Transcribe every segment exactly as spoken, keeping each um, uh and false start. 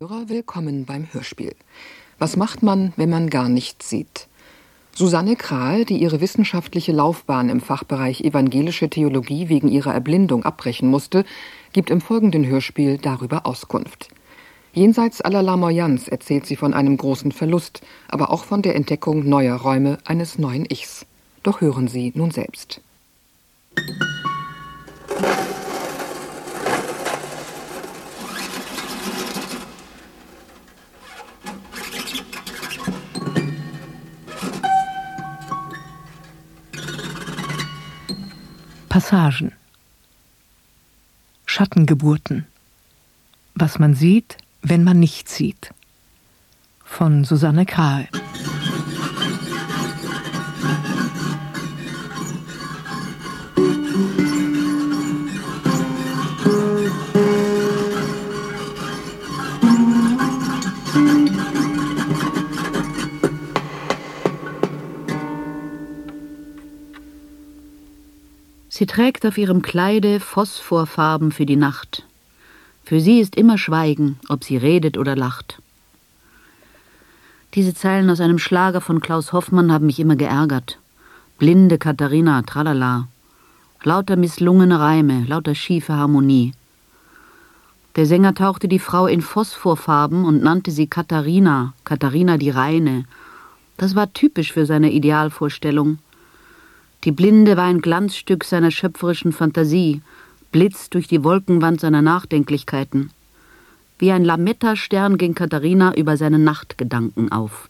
Willkommen beim Hörspiel. Was macht man, wenn man gar nichts sieht? Susanne Krahe, die ihre wissenschaftliche Laufbahn im Fachbereich evangelische Theologie wegen ihrer Erblindung abbrechen musste, gibt im folgenden Hörspiel darüber Auskunft. Jenseits aller Larmoyanz erzählt sie von einem großen Verlust, aber auch von der Entdeckung neuer Räume eines neuen Ichs. Doch hören Sie nun selbst. Passagen. Schattengeburten. Was man sieht, wenn man nichts sieht. Von Susanne Krahe. Sie trägt auf ihrem Kleide Phosphorfarben für die Nacht. Für sie ist immer Schweigen, ob sie redet oder lacht. Diese Zeilen aus einem Schlager von Klaus Hoffmann haben mich immer geärgert. Blinde Katharina, tralala. Lauter misslungene Reime, lauter schiefe Harmonie. Der Sänger tauchte die Frau in Phosphorfarben und nannte sie Katharina, Katharina die Reine. Das war typisch für seine Idealvorstellung. Die Blinde war ein Glanzstück seiner schöpferischen Fantasie, Blitz durch die Wolkenwand seiner Nachdenklichkeiten. Wie ein Lametta-Stern ging Katharina über seine Nachtgedanken auf.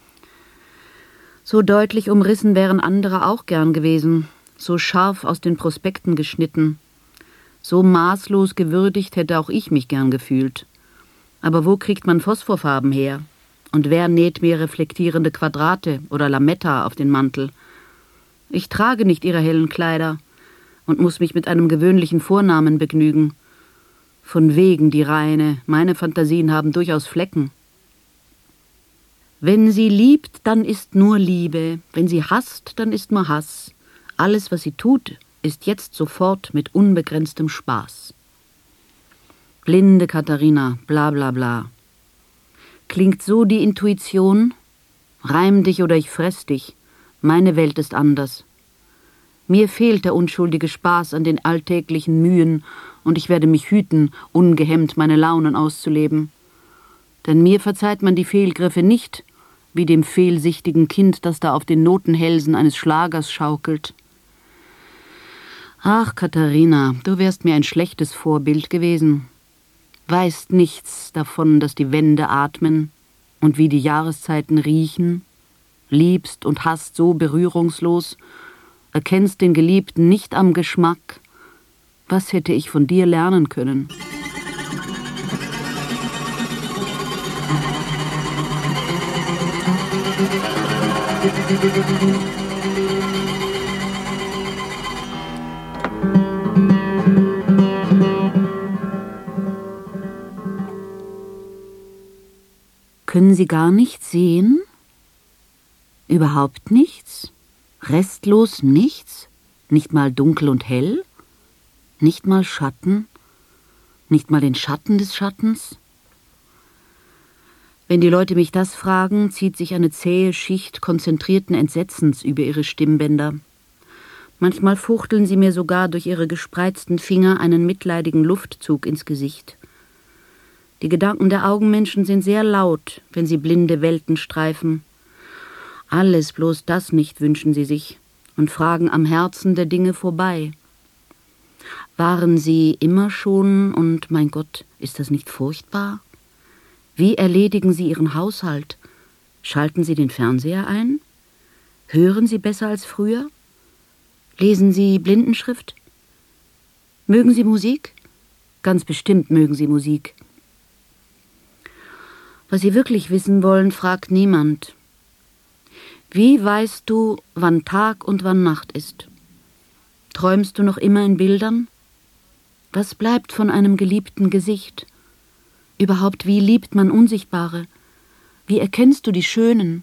So deutlich umrissen wären andere auch gern gewesen, so scharf aus den Prospekten geschnitten. So maßlos gewürdigt hätte auch ich mich gern gefühlt. Aber wo kriegt man Phosphorfarben her? Und wer näht mir reflektierende Quadrate oder Lametta auf den Mantel? Ich trage nicht ihre hellen Kleider und muss mich mit einem gewöhnlichen Vornamen begnügen. Von wegen die Reine, meine Fantasien haben durchaus Flecken. Wenn sie liebt, dann ist nur Liebe, wenn sie hasst, dann ist nur Hass. Alles, was sie tut, ist jetzt sofort mit unbegrenztem Spaß. Blinde Katharina, bla bla bla. Klingt so die Intuition? Reim dich oder ich fress dich. Meine Welt ist anders. Mir fehlt der unschuldige Spaß an den alltäglichen Mühen und ich werde mich hüten, ungehemmt meine Launen auszuleben. Denn mir verzeiht man die Fehlgriffe nicht, wie dem fehlsichtigen Kind, das da auf den Notenhälsen eines Schlagers schaukelt. Ach, Katharina, du wärst mir ein schlechtes Vorbild gewesen. Weißt nichts davon, dass die Wände atmen und wie die Jahreszeiten riechen, liebst und hasst so berührungslos, erkennst den Geliebten nicht am Geschmack. Was hätte ich von dir lernen können? Können Sie gar nichts sehen? Überhaupt nichts? Restlos nichts? Nicht mal dunkel und hell? Nicht mal Schatten? Nicht mal den Schatten des Schattens? Wenn die Leute mich das fragen, zieht sich eine zähe Schicht konzentrierten Entsetzens über ihre Stimmbänder. Manchmal fuchteln sie mir sogar durch ihre gespreizten Finger einen mitleidigen Luftzug ins Gesicht. Die Gedanken der Augenmenschen sind sehr laut, wenn sie blinde Welten streifen. Alles, bloß das nicht, wünschen sie sich und fragen am Herzen der Dinge vorbei. Waren sie immer schon, und mein Gott, ist das nicht furchtbar? Wie erledigen sie ihren Haushalt? Schalten sie den Fernseher ein? Hören sie besser als früher? Lesen sie Blindenschrift? Mögen sie Musik? Ganz bestimmt mögen sie Musik. Was sie wirklich wissen wollen, fragt niemand. Wie weißt du, wann Tag und wann Nacht ist? Träumst du noch immer in Bildern? Was bleibt von einem geliebten Gesicht? Überhaupt, wie liebt man Unsichtbare? Wie erkennst du die Schönen?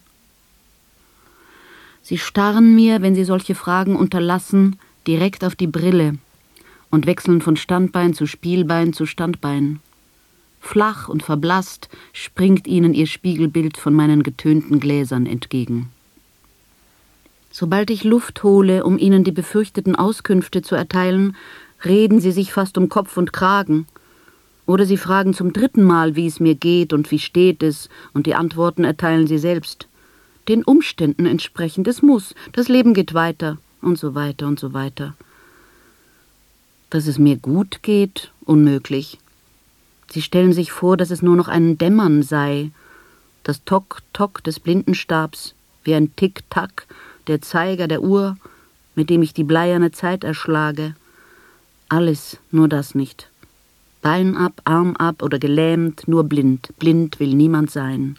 Sie starren mir, wenn sie solche Fragen unterlassen, direkt auf die Brille und wechseln von Standbein zu Spielbein zu Standbein. Flach und verblasst springt ihnen ihr Spiegelbild von meinen getönten Gläsern entgegen. Sobald ich Luft hole, um ihnen die befürchteten Auskünfte zu erteilen, reden sie sich fast um Kopf und Kragen. Oder sie fragen zum dritten Mal, wie es mir geht und wie steht es, und die Antworten erteilen sie selbst. Den Umständen entsprechend, es muss, das Leben geht weiter, und so weiter und so weiter. Dass es mir gut geht, unmöglich. Sie stellen sich vor, dass es nur noch ein Dämmern sei, das Tock-Tock des Blindenstabs, wie ein Tick-Tack, der Zeiger der Uhr, mit dem ich die bleierne Zeit erschlage. Alles, nur das nicht. Bein ab, Arm ab oder gelähmt, nur blind. Blind will niemand sein.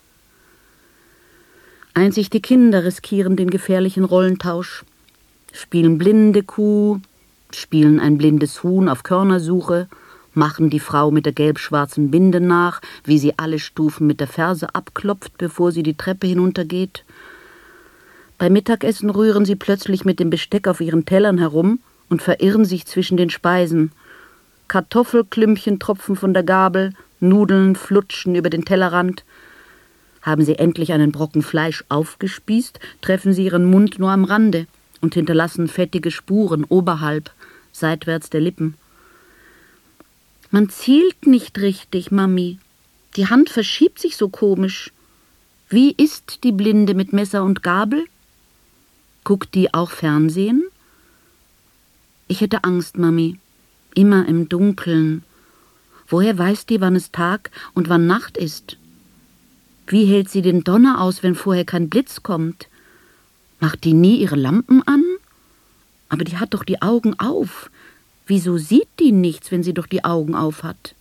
Einzig die Kinder riskieren den gefährlichen Rollentausch, spielen blinde Kuh, spielen ein blindes Huhn auf Körnersuche, machen die Frau mit der gelb-schwarzen Binde nach, wie sie alle Stufen mit der Ferse abklopft, bevor sie die Treppe hinuntergeht. Beim Mittagessen rühren sie plötzlich mit dem Besteck auf ihren Tellern herum und verirren sich zwischen den Speisen. Kartoffelklümpchen tropfen von der Gabel, Nudeln flutschen über den Tellerrand. Haben sie endlich einen Brocken Fleisch aufgespießt, treffen sie ihren Mund nur am Rande und hinterlassen fettige Spuren oberhalb, seitwärts der Lippen. »Man zielt nicht richtig, Mami. Die Hand verschiebt sich so komisch. Wie isst die Blinde mit Messer und Gabel? Guckt die auch Fernsehen?« Ich hätte Angst, Mami. Immer im Dunkeln. Woher weiß die, wann es Tag und wann Nacht ist? Wie hält sie den Donner aus, wenn vorher kein Blitz kommt? Macht die nie ihre Lampen an? Aber die hat doch die Augen auf. Wieso sieht die nichts, wenn sie doch die Augen auf hat?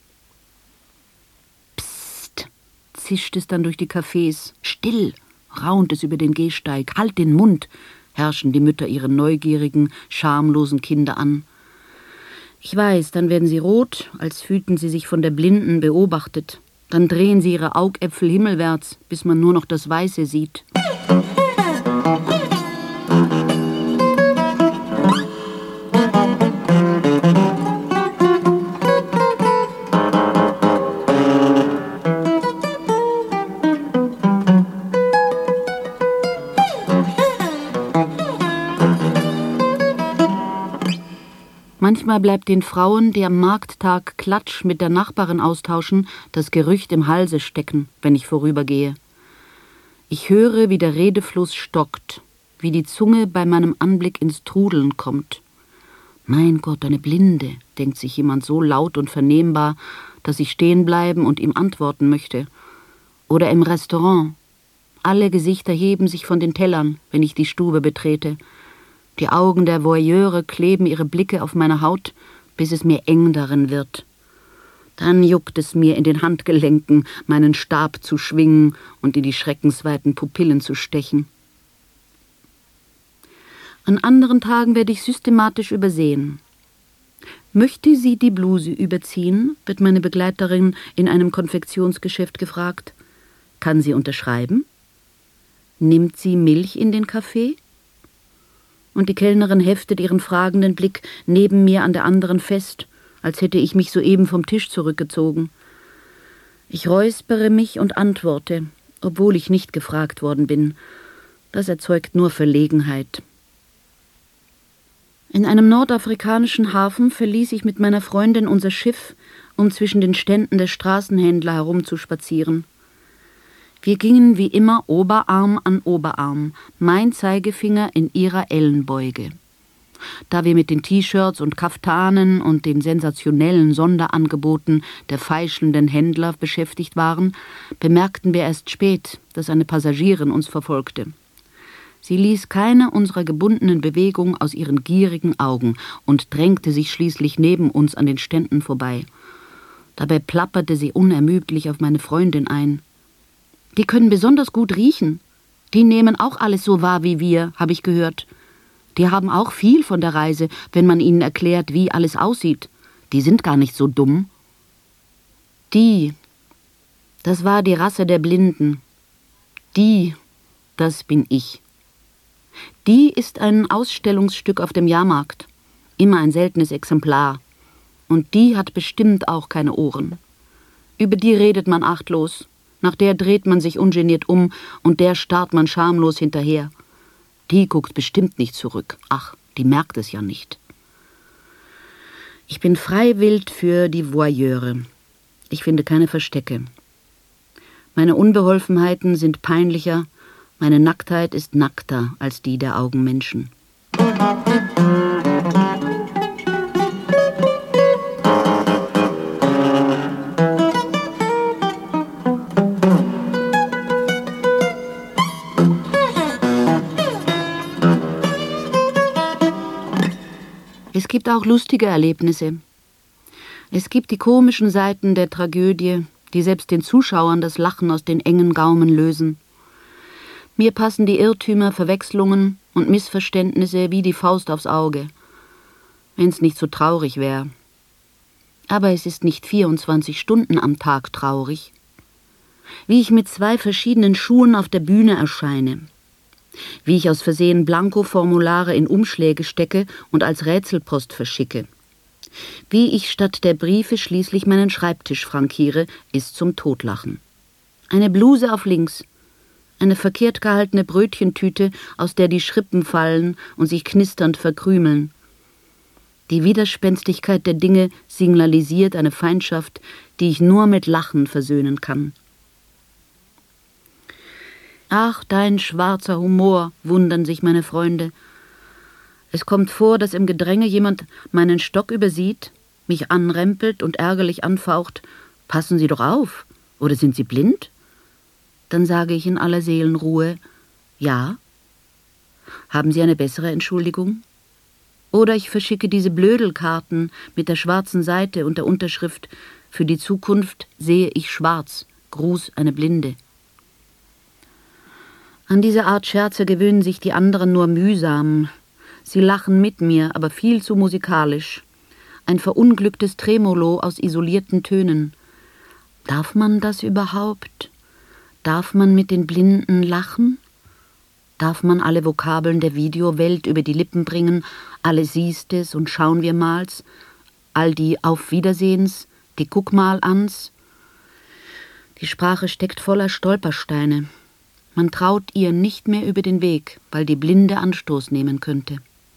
Psst, zischt es dann durch die Cafés. Still, raunt es über den Gehsteig. Halt den Mund, herrschen die Mütter ihre neugierigen, schamlosen Kinder an. Ich weiß, dann werden sie rot, als fühlten sie sich von der Blinden beobachtet. Dann drehen sie ihre Augäpfel himmelwärts, bis man nur noch das Weiße sieht. Manchmal bleibt den Frauen, die am Markttag Klatsch mit der Nachbarin austauschen, das Gerücht im Halse stecken, wenn ich vorübergehe. Ich höre, wie der Redefluss stockt, wie die Zunge bei meinem Anblick ins Trudeln kommt. Mein Gott, eine Blinde, denkt sich jemand so laut und vernehmbar, dass ich stehen bleiben und ihm antworten möchte. Oder im Restaurant. Alle Gesichter heben sich von den Tellern, wenn ich die Stube betrete. Die Augen der Voyeure kleben ihre Blicke auf meiner Haut, bis es mir eng darin wird. Dann juckt es mir in den Handgelenken, meinen Stab zu schwingen und in die schreckensweiten Pupillen zu stechen. An anderen Tagen werde ich systematisch übersehen. »Möchte sie die Bluse überziehen?« wird meine Begleiterin in einem Konfektionsgeschäft gefragt. »Kann sie unterschreiben?« »Nimmt sie Milch in den Kaffee?« Und die Kellnerin heftet ihren fragenden Blick neben mir an der anderen fest, als hätte ich mich soeben vom Tisch zurückgezogen. Ich räuspere mich und antworte, obwohl ich nicht gefragt worden bin. Das erzeugt nur Verlegenheit. In einem nordafrikanischen Hafen verließ ich mit meiner Freundin unser Schiff, um zwischen den Ständen der Straßenhändler herumzuspazieren. Wir gingen wie immer Oberarm an Oberarm, mein Zeigefinger in ihrer Ellenbeuge. Da wir mit den T-Shirts und Kaftanen und den sensationellen Sonderangeboten der feischelnden Händler beschäftigt waren, bemerkten wir erst spät, dass eine Passagierin uns verfolgte. Sie ließ keine unserer gebundenen Bewegungen aus ihren gierigen Augen und drängte sich schließlich neben uns an den Ständen vorbei. Dabei plapperte sie unermüdlich auf meine Freundin ein. »Die können besonders gut riechen. Die nehmen auch alles so wahr wie wir, habe ich gehört. Die haben auch viel von der Reise, wenn man ihnen erklärt, wie alles aussieht. Die sind gar nicht so dumm.« Die, das war die Rasse der Blinden. Die, das bin ich. Die ist ein Ausstellungsstück auf dem Jahrmarkt. Immer ein seltenes Exemplar. Und die hat bestimmt auch keine Ohren. Über die redet man achtlos. Nach der dreht man sich ungeniert um und der starrt man schamlos hinterher. Die guckt bestimmt nicht zurück. Ach, die merkt es ja nicht. Ich bin freiwillig für die Voyeure. Ich finde keine Verstecke. Meine Unbeholfenheiten sind peinlicher, meine Nacktheit ist nackter als die der Augenmenschen. Es gibt auch lustige Erlebnisse. Es gibt die komischen Seiten der Tragödie, die selbst den Zuschauern das Lachen aus den engen Gaumen lösen. Mir passen die Irrtümer, Verwechslungen und Missverständnisse wie die Faust aufs Auge, wenn's nicht so traurig wäre. Aber es ist nicht vierundzwanzig Stunden am Tag traurig. Wie ich mit zwei verschiedenen Schuhen auf der Bühne erscheine. Wie ich aus Versehen Blankoformulare in Umschläge stecke und als Rätselpost verschicke. Wie ich statt der Briefe schließlich meinen Schreibtisch frankiere, ist zum Totlachen. Eine Bluse auf links, eine verkehrt gehaltene Brötchentüte, aus der die Schrippen fallen und sich knisternd verkrümeln. Die Widerspenstigkeit der Dinge signalisiert eine Feindschaft, die ich nur mit Lachen versöhnen kann. Ach, dein schwarzer Humor, wundern sich meine Freunde. Es kommt vor, dass im Gedränge jemand meinen Stock übersieht, mich anrempelt und ärgerlich anfaucht. Passen Sie doch auf, oder sind Sie blind? Dann sage ich in aller Seelenruhe, ja. Haben Sie eine bessere Entschuldigung? Oder ich verschicke diese Blödelkarten mit der schwarzen Seite und der Unterschrift, für die Zukunft sehe ich schwarz, Gruß eine Blinde. An diese Art Scherze gewöhnen sich die anderen nur mühsam. Sie lachen mit mir, aber viel zu musikalisch. Ein verunglücktes Tremolo aus isolierten Tönen. Darf man das überhaupt? Darf man mit den Blinden lachen? Darf man alle Vokabeln der Videowelt über die Lippen bringen, alle Siehstes und schauen wir mal's, all die Auf Wiedersehens, die Guck mal ans? Die Sprache steckt voller Stolpersteine. Man traut ihr nicht mehr über den Weg, weil die Blinde Anstoß nehmen könnte.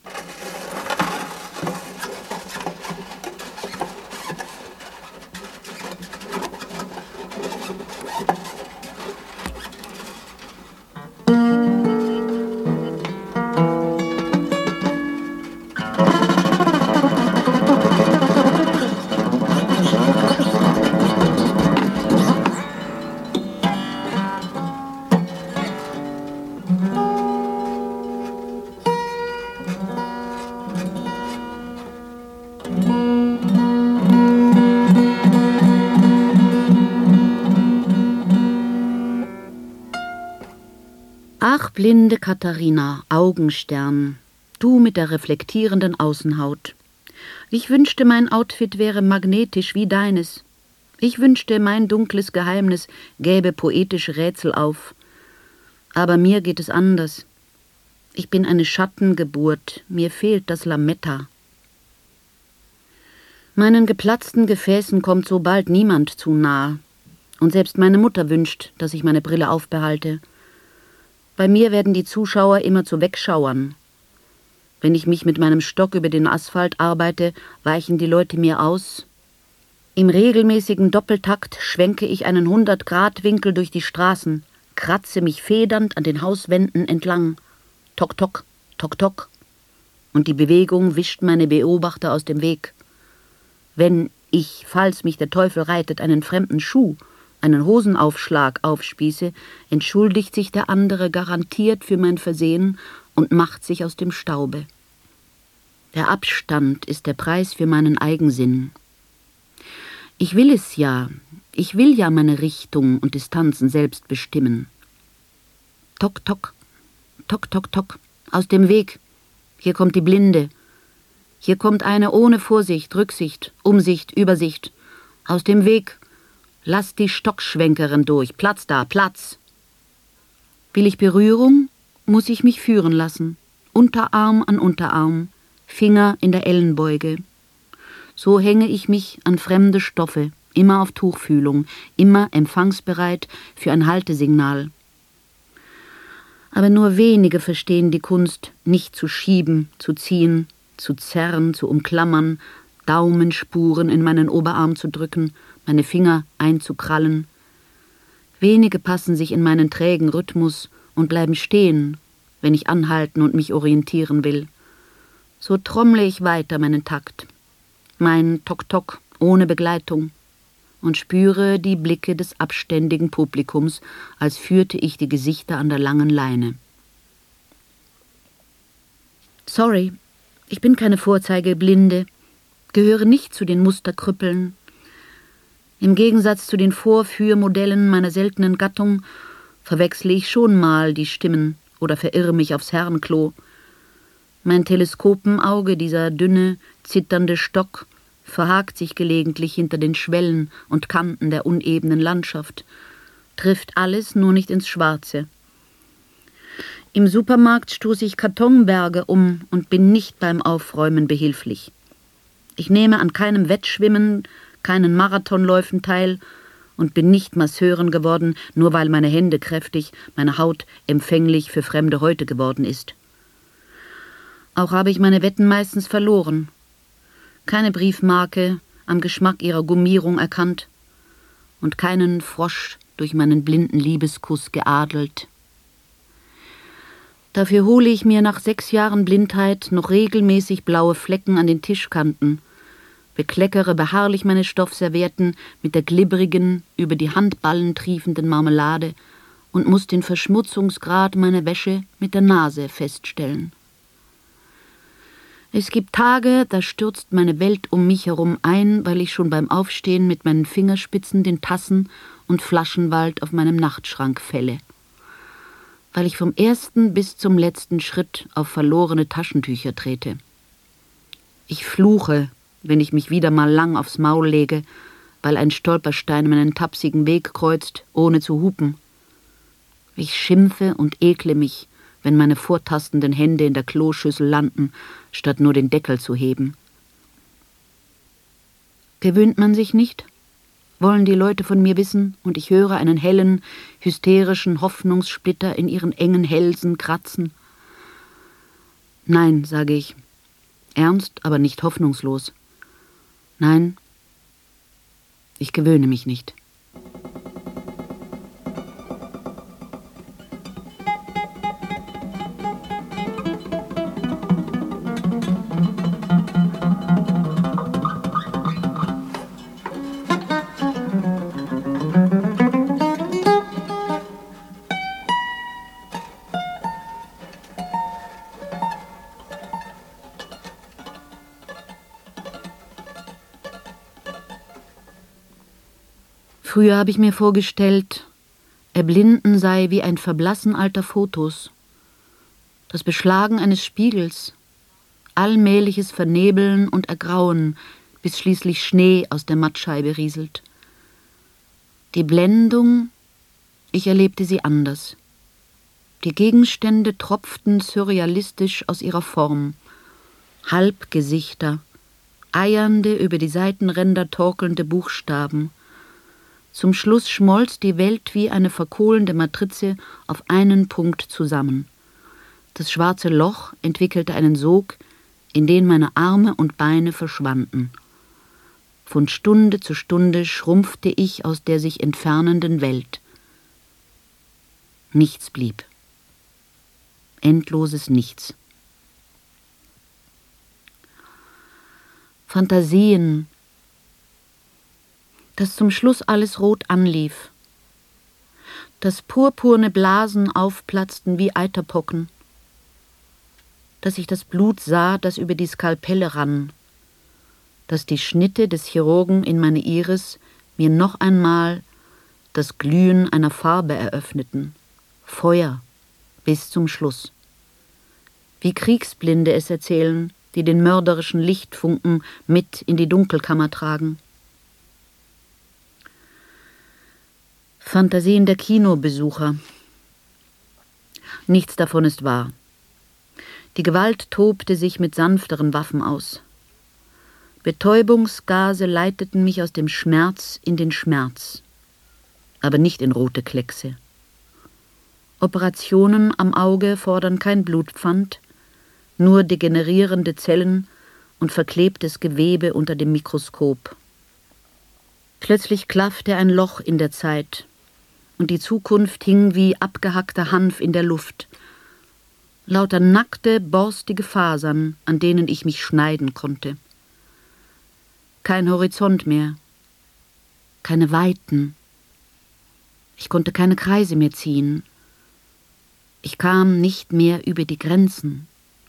Ach, blinde Katharina, Augenstern, du mit der reflektierenden Außenhaut. Ich wünschte, mein Outfit wäre magnetisch wie deines. Ich wünschte, mein dunkles Geheimnis gäbe poetische Rätsel auf. Aber mir geht es anders. Ich bin eine Schattengeburt, mir fehlt das Lametta. Meinen geplatzten Gefäßen kommt so bald niemand zu nah. Und selbst meine Mutter wünscht, dass ich meine Brille aufbehalte. Bei mir werden die Zuschauer immer zu Wegschauern. Wenn ich mich mit meinem Stock über den Asphalt arbeite, weichen die Leute mir aus. Im regelmäßigen Doppeltakt schwenke ich einen hundert-Grad-Winkel durch die Straßen, kratze mich federnd an den Hauswänden entlang. Tok, tok, tok, tok. Und die Bewegung wischt meine Beobachter aus dem Weg. Wenn ich, falls mich der Teufel reitet, einen fremden Schuh, einen Hosenaufschlag aufspieße, entschuldigt sich der andere garantiert für mein Versehen und macht sich aus dem Staube. Der Abstand ist der Preis für meinen Eigensinn. Ich will es ja, ich will ja meine Richtung und Distanzen selbst bestimmen. Tok, tok, tok, tok, tok, aus dem Weg. Hier kommt die Blinde. Hier kommt eine ohne Vorsicht, Rücksicht, Umsicht, Übersicht. Aus dem Weg. Lass die Stockschwenkerin durch. Platz da, Platz. Will ich Berührung, muss ich mich führen lassen. Unterarm an Unterarm, Finger in der Ellenbeuge. So hänge ich mich an fremde Stoffe, immer auf Tuchfühlung, immer empfangsbereit für ein Haltesignal. Aber nur wenige verstehen die Kunst, nicht zu schieben, zu ziehen, zu zerren, zu umklammern, Daumenspuren in meinen Oberarm zu drücken, meine Finger einzukrallen. Wenige passen sich in meinen trägen Rhythmus und bleiben stehen, wenn ich anhalten und mich orientieren will. So trommle ich weiter meinen Takt, mein Tok-Tok ohne Begleitung, und spüre die Blicke des abständigen Publikums, als führte ich die Gesichter an der langen Leine. Sorry, ich bin keine Vorzeigeblinde, gehöre nicht zu den Musterkrüppeln. Im Gegensatz zu den Vorführmodellen meiner seltenen Gattung verwechsle ich schon mal die Stimmen oder verirre mich aufs Herrenklo. Mein Teleskopenauge, dieser dünne, zitternde Stock, verhakt sich gelegentlich hinter den Schwellen und Kanten der unebenen Landschaft, trifft alles nur nicht ins Schwarze. Im Supermarkt stoße ich Kartonberge um und bin nicht beim Aufräumen behilflich. Ich nehme an keinem Wettschwimmen, keinen Marathonläufen teil und bin nicht Masseurin geworden, nur weil meine Hände kräftig, meine Haut empfänglich für fremde Häute geworden ist. Auch habe ich meine Wetten meistens verloren. Keine Briefmarke am Geschmack ihrer Gummierung erkannt und keinen Frosch durch meinen blinden Liebeskuss geadelt. Dafür hole ich mir nach sechs Jahren Blindheit noch regelmäßig blaue Flecken an den Tischkanten, bekleckere beharrlich meine Stoffservietten mit der glibberigen, über die Handballen triefenden Marmelade und muss den Verschmutzungsgrad meiner Wäsche mit der Nase feststellen. Es gibt Tage, da stürzt meine Welt um mich herum ein, weil ich schon beim Aufstehen mit meinen Fingerspitzen den Tassen- und Flaschenwald auf meinem Nachtschrank fälle. Weil ich vom ersten bis zum letzten Schritt auf verlorene Taschentücher trete. Ich fluche, wenn ich mich wieder mal lang aufs Maul lege, weil ein Stolperstein meinen tapsigen Weg kreuzt, ohne zu hupen. Ich schimpfe und ekle mich, wenn meine vortastenden Hände in der Kloschüssel landen, statt nur den Deckel zu heben. Gewöhnt man sich nicht? Wollen die Leute von mir wissen, und ich höre einen hellen, hysterischen Hoffnungssplitter in ihren engen Hälsen kratzen? Nein, sage ich, ernst, aber nicht hoffnungslos. Nein, ich gewöhne mich nicht. Früher habe ich mir vorgestellt, Erblinden sei wie ein Verblassen alter Fotos, das Beschlagen eines Spiegels, allmähliches Vernebeln und Ergrauen, bis schließlich Schnee aus der Mattscheibe rieselt. Die Blendung, ich erlebte sie anders. Die Gegenstände tropften surrealistisch aus ihrer Form, Halbgesichter, eiernde, über die Seitenränder torkelnde Buchstaben. Zum Schluss schmolz die Welt wie eine verkohlende Matrize auf einen Punkt zusammen. Das schwarze Loch entwickelte einen Sog, in den meine Arme und Beine verschwanden. Von Stunde zu Stunde schrumpfte ich aus der sich entfernenden Welt. Nichts blieb. Endloses Nichts. Fantasien, dass zum Schluss alles rot anlief, dass purpurne Blasen aufplatzten wie Eiterpocken, dass ich das Blut sah, das über die Skalpelle rann, dass die Schnitte des Chirurgen in meine Iris mir noch einmal das Glühen einer Farbe eröffneten, Feuer bis zum Schluss. Wie Kriegsblinde es erzählen, die den mörderischen Lichtfunken mit in die Dunkelkammer tragen. Fantasien der Kinobesucher. Nichts davon ist wahr. Die Gewalt tobte sich mit sanfteren Waffen aus. Betäubungsgase leiteten mich aus dem Schmerz in den Schmerz, aber nicht in rote Kleckse. Operationen am Auge fordern kein Blutpfand, nur degenerierende Zellen und verklebtes Gewebe unter dem Mikroskop. Plötzlich klaffte ein Loch in der Zeit, und die Zukunft hing wie abgehackter Hanf in der Luft. Lauter nackte, borstige Fasern, an denen ich mich schneiden konnte. Kein Horizont mehr, keine Weiten. Ich konnte keine Kreise mehr ziehen. Ich kam nicht mehr über die Grenzen.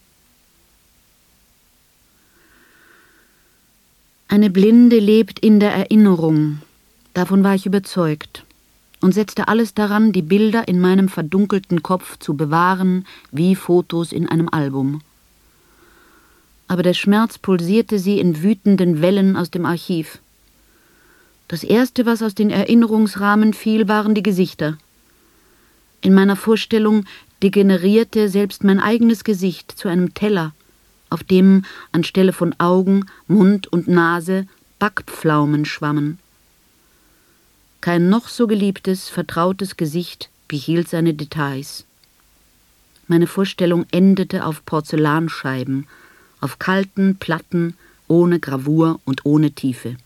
Eine Blinde lebt in der Erinnerung, davon war ich überzeugt, und setzte alles daran, die Bilder in meinem verdunkelten Kopf zu bewahren, wie Fotos in einem Album. Aber der Schmerz pulsierte sie in wütenden Wellen aus dem Archiv. Das Erste, was aus den Erinnerungsrahmen fiel, waren die Gesichter. In meiner Vorstellung degenerierte selbst mein eigenes Gesicht zu einem Teller, auf dem anstelle von Augen, Mund und Nase Backpflaumen schwammen. Kein noch so geliebtes, vertrautes Gesicht behielt seine Details. Meine Vorstellung endete auf Porzellanscheiben, auf kalten Platten, ohne Gravur und ohne Tiefe.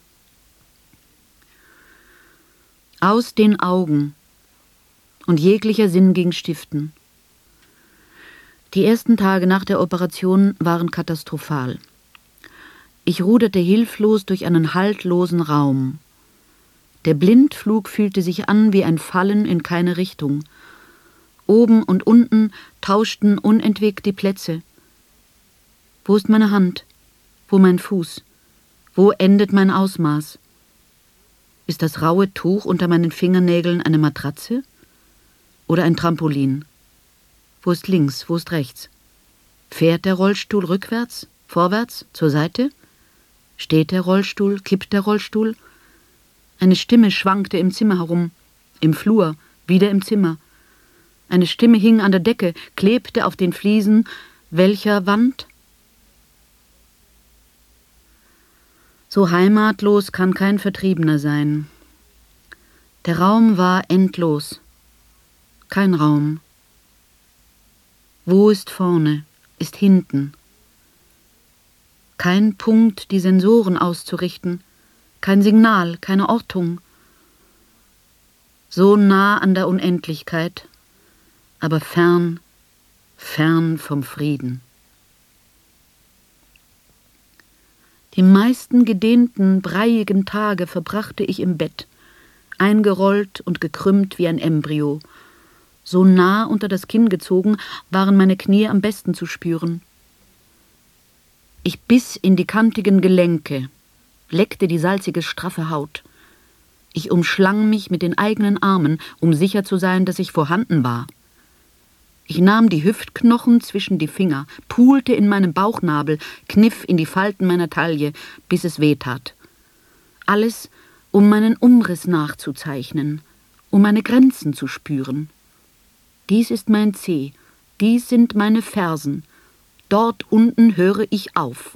Aus den Augen, und jeglicher Sinn ging stiften. Die ersten Tage nach der Operation waren katastrophal. Ich ruderte hilflos durch einen haltlosen Raum. Der Blindflug fühlte sich an wie ein Fallen in keine Richtung. Oben und unten tauschten unentwegt die Plätze. Wo ist meine Hand? Wo mein Fuß? Wo endet mein Ausmaß? Ist das raue Tuch unter meinen Fingernägeln eine Matratze? Oder ein Trampolin? Wo ist links, wo ist rechts? Fährt der Rollstuhl rückwärts, vorwärts, zur Seite? Steht der Rollstuhl, kippt der Rollstuhl? Eine Stimme schwankte im Zimmer herum, im Flur, wieder im Zimmer. Eine Stimme hing an der Decke, klebte auf den Fliesen. Welcher Wand? So heimatlos kann kein Vertriebener sein. Der Raum war endlos. Kein Raum. Wo ist vorne, ist hinten? Kein Punkt, die Sensoren auszurichten, kein Signal, keine Ortung. So nah an der Unendlichkeit, aber fern, fern vom Frieden. Die meisten gedehnten, breiigen Tage verbrachte ich im Bett, eingerollt und gekrümmt wie ein Embryo. So nah unter das Kinn gezogen, waren meine Knie am besten zu spüren. Ich biss in die kantigen Gelenke, leckte die salzige, straffe Haut. Ich umschlang mich mit den eigenen Armen, um sicher zu sein, dass ich vorhanden war. Ich nahm die Hüftknochen zwischen die Finger, pulte in meinem Bauchnabel, kniff in die Falten meiner Taille, bis es weh tat. Alles, um meinen Umriss nachzuzeichnen, um meine Grenzen zu spüren. Dies ist mein Zeh, dies sind meine Fersen, dort unten höre ich auf.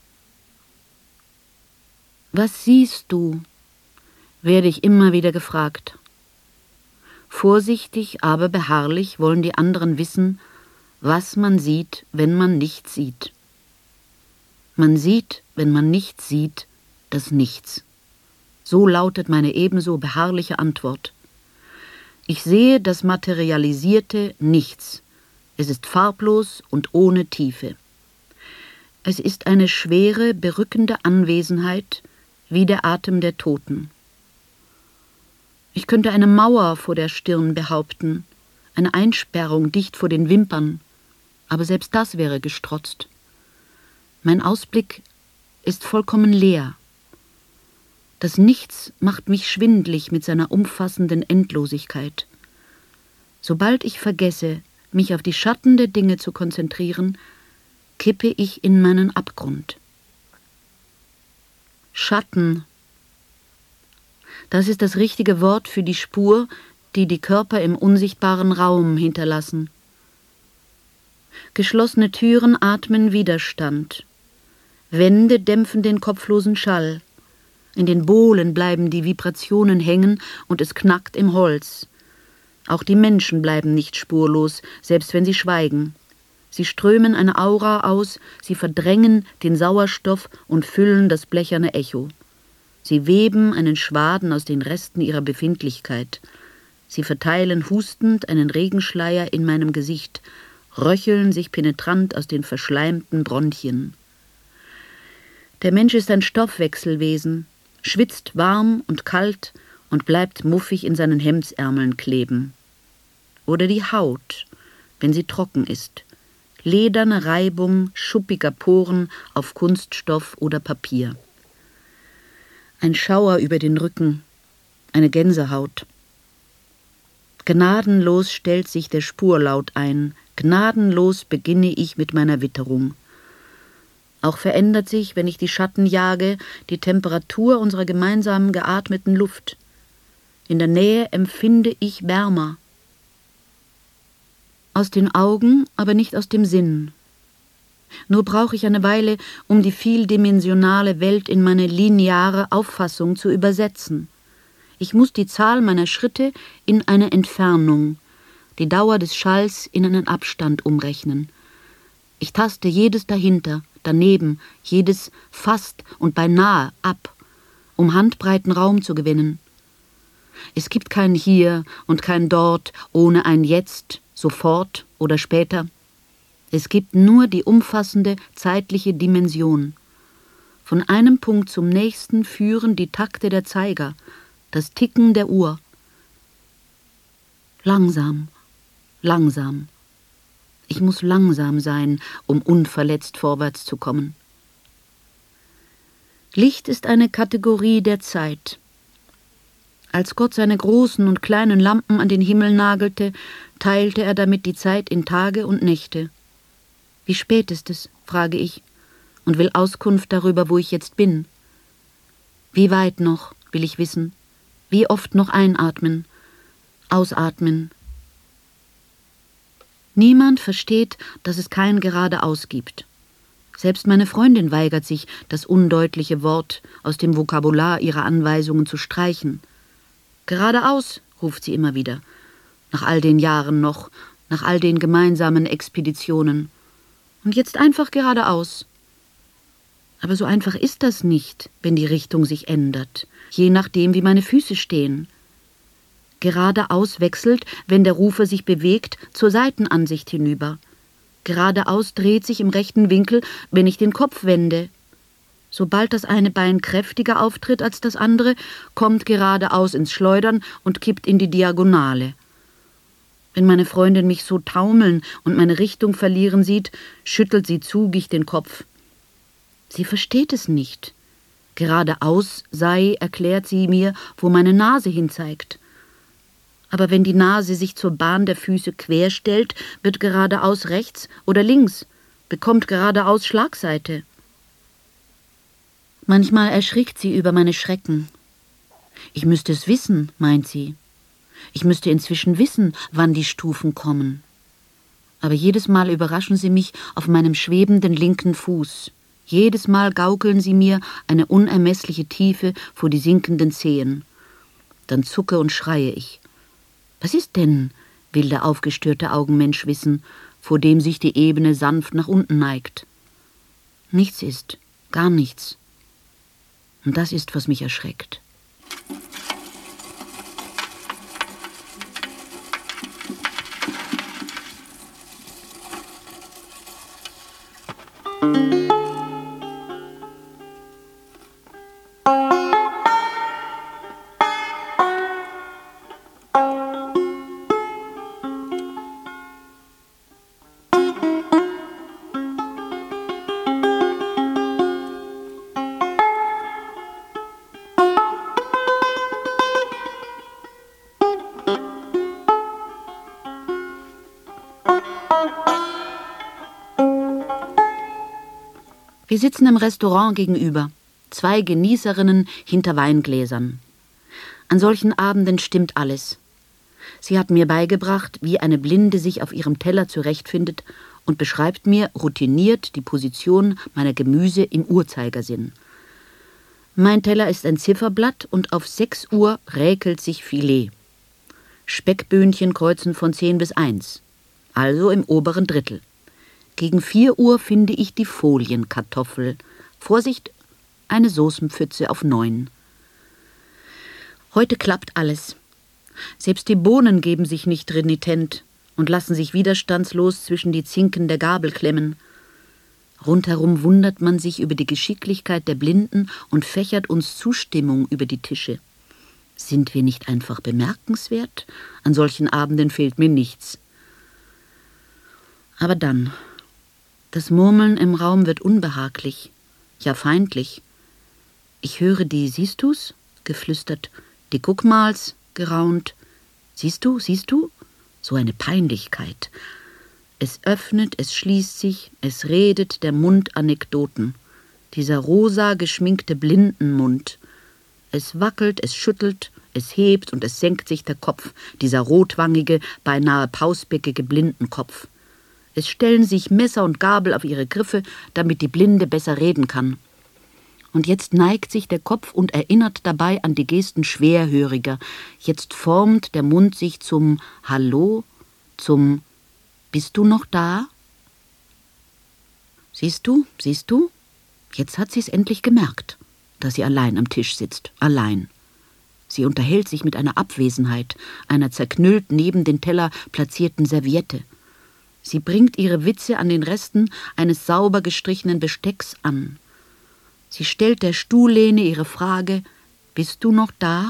Was siehst du? Werde ich immer wieder gefragt. Vorsichtig, aber beharrlich wollen die anderen wissen, was man sieht, wenn man nichts sieht. Man sieht, wenn man nichts sieht, das Nichts. So lautet meine ebenso beharrliche Antwort. Ich sehe das materialisierte Nichts. Es ist farblos und ohne Tiefe. Es ist eine schwere, berückende Anwesenheit, wie der Atem der Toten. Ich könnte eine Mauer vor der Stirn behaupten, eine Einsperrung dicht vor den Wimpern, aber selbst das wäre gestrotzt. Mein Ausblick ist vollkommen leer. Das Nichts macht mich schwindlig mit seiner umfassenden Endlosigkeit. Sobald ich vergesse, mich auf die Schatten der Dinge zu konzentrieren, kippe ich in meinen Abgrund. Schatten. Das ist das richtige Wort für die Spur, die die Körper im unsichtbaren Raum hinterlassen. Geschlossene Türen atmen Widerstand. Wände dämpfen den kopflosen Schall. In den Bohlen bleiben die Vibrationen hängen und es knackt im Holz. Auch die Menschen bleiben nicht spurlos, selbst wenn sie schweigen. Sie strömen eine Aura aus, sie verdrängen den Sauerstoff und füllen das blecherne Echo. Sie weben einen Schwaden aus den Resten ihrer Befindlichkeit. Sie verteilen hustend einen Regenschleier in meinem Gesicht, röcheln sich penetrant aus den verschleimten Bronchien. Der Mensch ist ein Stoffwechselwesen, schwitzt warm und kalt und bleibt muffig in seinen Hemdsärmeln kleben. Oder die Haut, wenn sie trocken ist. Lederne Reibung schuppiger Poren auf Kunststoff oder Papier. Ein Schauer über den Rücken, eine Gänsehaut. Gnadenlos stellt sich der Spurlaut ein, gnadenlos beginne ich mit meiner Witterung. Auch verändert sich, wenn ich die Schatten jage, die Temperatur unserer gemeinsamen geatmeten Luft. In der Nähe empfinde ich wärmer. Aus den Augen, aber nicht aus dem Sinn. Nur brauche ich eine Weile, um die vieldimensionale Welt in meine lineare Auffassung zu übersetzen. Ich muss die Zahl meiner Schritte in eine Entfernung, die Dauer des Schalls in einen Abstand umrechnen. Ich taste jedes dahinter, daneben, jedes fast und beinahe ab, um handbreiten Raum zu gewinnen. Es gibt kein Hier und kein Dort ohne ein Jetzt, sofort oder später. Es gibt nur die umfassende zeitliche Dimension. Von einem Punkt zum nächsten führen die Takte der Zeiger, das Ticken der Uhr. Langsam, langsam. Ich muss langsam sein, um unverletzt vorwärts zu kommen. Licht ist eine Kategorie der Zeit. Als Gott seine großen und kleinen Lampen an den Himmel nagelte, teilte er damit die Zeit in Tage und Nächte. Wie spät ist es, frage ich, und will Auskunft darüber, wo ich jetzt bin. Wie weit noch, will ich wissen. Wie oft noch einatmen, ausatmen. Niemand versteht, dass es kein Geradeaus gibt. Selbst meine Freundin weigert sich, das undeutliche Wort aus dem Vokabular ihrer Anweisungen zu streichen. Geradeaus, ruft sie immer wieder. Nach all den Jahren noch, nach all den gemeinsamen Expeditionen. Und jetzt einfach geradeaus. Aber so einfach ist das nicht, wenn die Richtung sich ändert, je nachdem, wie meine Füße stehen. Geradeaus wechselt, wenn der Rufer sich bewegt, zur Seitenansicht hinüber. Geradeaus dreht sich im rechten Winkel, wenn ich den Kopf wende. Sobald das eine Bein kräftiger auftritt als das andere, kommt geradeaus ins Schleudern und kippt in die Diagonale. Wenn meine Freundin mich so taumeln und meine Richtung verlieren sieht, schüttelt sie zugig den Kopf. Sie versteht es nicht. Geradeaus sei, erklärt sie mir, wo meine Nase hinzeigt. Aber wenn die Nase sich zur Bahn der Füße querstellt, wird geradeaus rechts oder links, bekommt geradeaus Schlagseite. Manchmal erschrickt sie über meine Schrecken. Ich müsste es wissen, meint sie. Ich müsste inzwischen wissen, wann die Stufen kommen. Aber jedes Mal überraschen sie mich auf meinem schwebenden linken Fuß. Jedes Mal gaukeln sie mir eine unermessliche Tiefe vor die sinkenden Zehen. Dann zucke und schreie ich. Was ist denn, will der aufgestörte Augenmensch wissen, vor dem sich die Ebene sanft nach unten neigt. Nichts ist, gar nichts. Und das ist, was mich erschreckt. Wir sitzen im Restaurant gegenüber, zwei Genießerinnen hinter Weingläsern. An solchen Abenden stimmt alles. Sie hat mir beigebracht, wie eine Blinde sich auf ihrem Teller zurechtfindet und beschreibt mir routiniert die Position meiner Gemüse im Uhrzeigersinn. Mein Teller ist ein Zifferblatt und auf sechs Uhr räkelt sich Filet. Speckböhnchen kreuzen von zehn bis eins, also im oberen Drittel. Gegen vier Uhr finde ich die Folienkartoffel. Vorsicht, eine Soßenpfütze auf neun. Heute klappt alles. Selbst die Bohnen geben sich nicht renitent und lassen sich widerstandslos zwischen die Zinken der Gabel klemmen. Rundherum wundert man sich über die Geschicklichkeit der Blinden und fächert uns Zustimmung über die Tische. Sind wir nicht einfach bemerkenswert? An solchen Abenden fehlt mir nichts. Aber dann, das Murmeln im Raum wird unbehaglich, ja feindlich. Ich höre die "Siehst du's?" geflüstert, die "Guckmals" geraunt. Siehst du, siehst du? So eine Peinlichkeit. Es öffnet, es schließt sich, es redet der Mund Anekdoten. Dieser rosa geschminkte Blindenmund. Es wackelt, es schüttelt, es hebt und es senkt sich der Kopf, dieser rotwangige, beinahe pausbäckige Blindenkopf. Es stellen sich Messer und Gabel auf ihre Griffe, damit die Blinde besser reden kann. Und jetzt neigt sich der Kopf und erinnert dabei an die Gesten Schwerhöriger. Jetzt formt der Mund sich zum Hallo, zum Bist du noch da? Siehst du, siehst du? Jetzt hat sie's endlich gemerkt, dass sie allein am Tisch sitzt, allein. Sie unterhält sich mit einer Abwesenheit, einer zerknüllt neben den Teller platzierten Serviette. Sie bringt ihre Witze an den Resten eines sauber gestrichenen Bestecks an. Sie stellt der Stuhllehne ihre Frage: Bist du noch da?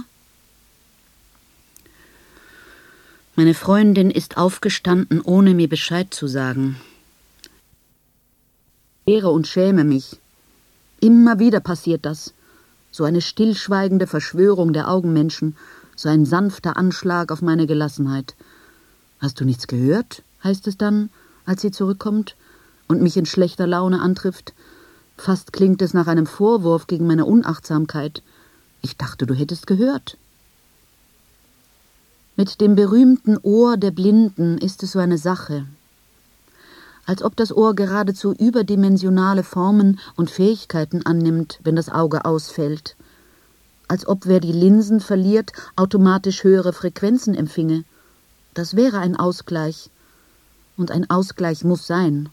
Meine Freundin ist aufgestanden, ohne mir Bescheid zu sagen. Ich ehre und schäme mich. Immer wieder passiert das. So eine stillschweigende Verschwörung der Augenmenschen, so ein sanfter Anschlag auf meine Gelassenheit. Hast du nichts gehört? Heißt es dann, als sie zurückkommt und mich in schlechter Laune antrifft. Fast klingt es nach einem Vorwurf gegen meine Unachtsamkeit. Ich dachte, du hättest gehört. Mit dem berühmten Ohr der Blinden ist es so eine Sache. Als ob das Ohr geradezu überdimensionale Formen und Fähigkeiten annimmt, wenn das Auge ausfällt. Als ob wer die Linsen verliert, automatisch höhere Frequenzen empfinge. Das wäre ein Ausgleich. Und ein Ausgleich muss sein.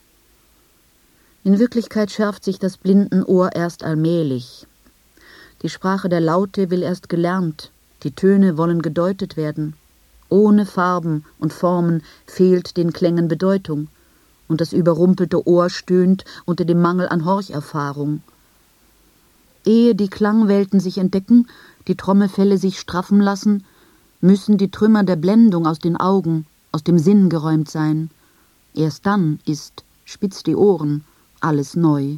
In Wirklichkeit schärft sich das Blindenohr erst allmählich. Die Sprache der Laute will erst gelernt, die Töne wollen gedeutet werden. Ohne Farben und Formen fehlt den Klängen Bedeutung, und das überrumpelte Ohr stöhnt unter dem Mangel an Horcherfahrung. Ehe die Klangwelten sich entdecken, die Trommelfelle sich straffen lassen, müssen die Trümmer der Blendung aus den Augen, aus dem Sinn geräumt sein. Erst dann ist, spitz die Ohren, alles neu.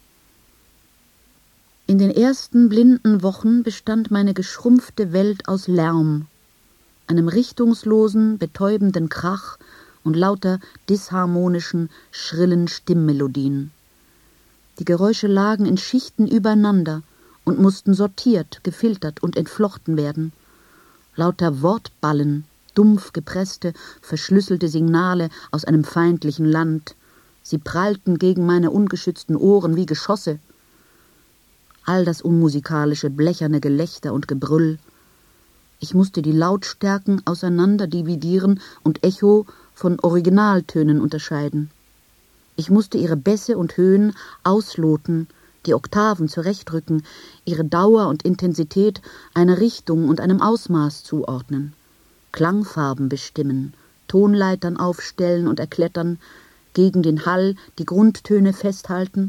In den ersten blinden Wochen bestand meine geschrumpfte Welt aus Lärm, einem richtungslosen, betäubenden Krach und lauter disharmonischen, schrillen Stimmmelodien. Die Geräusche lagen in Schichten übereinander und mussten sortiert, gefiltert und entflochten werden. Lauter Wortballen, dumpf gepresste, verschlüsselte Signale aus einem feindlichen Land. Sie prallten gegen meine ungeschützten Ohren wie Geschosse. All das unmusikalische, blecherne Gelächter und Gebrüll. Ich musste die Lautstärken auseinander dividieren und Echo von Originaltönen unterscheiden. Ich musste ihre Bässe und Höhen ausloten, die Oktaven zurechtrücken, ihre Dauer und Intensität einer Richtung und einem Ausmaß zuordnen, Klangfarben bestimmen, Tonleitern aufstellen und erklettern, gegen den Hall die Grundtöne festhalten.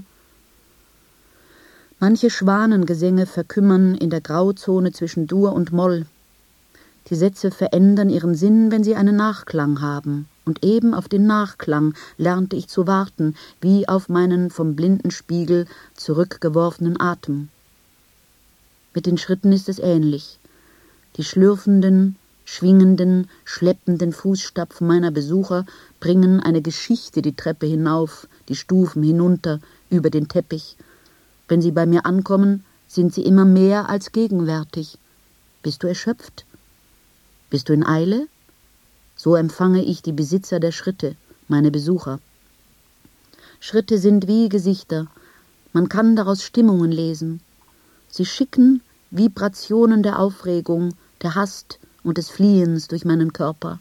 Manche Schwanengesänge verkümmern in der Grauzone zwischen Dur und Moll. Die Sätze verändern ihren Sinn, wenn sie einen Nachklang haben. Und eben auf den Nachklang lernte ich zu warten, wie auf meinen vom Blindenspiegel zurückgeworfenen Atem. Mit den Schritten ist es ähnlich. Die schlürfenden, schwingenden, schleppenden Fußstapfen meiner Besucher bringen eine Geschichte die Treppe hinauf, die Stufen hinunter, über den Teppich. Wenn sie bei mir ankommen, sind sie immer mehr als gegenwärtig. Bist du erschöpft? Bist du in Eile? So empfange ich die Besitzer der Schritte, meine Besucher. Schritte sind wie Gesichter. Man kann daraus Stimmungen lesen. Sie schicken Vibrationen der Aufregung, der Hast und des Fliehens durch meinen Körper.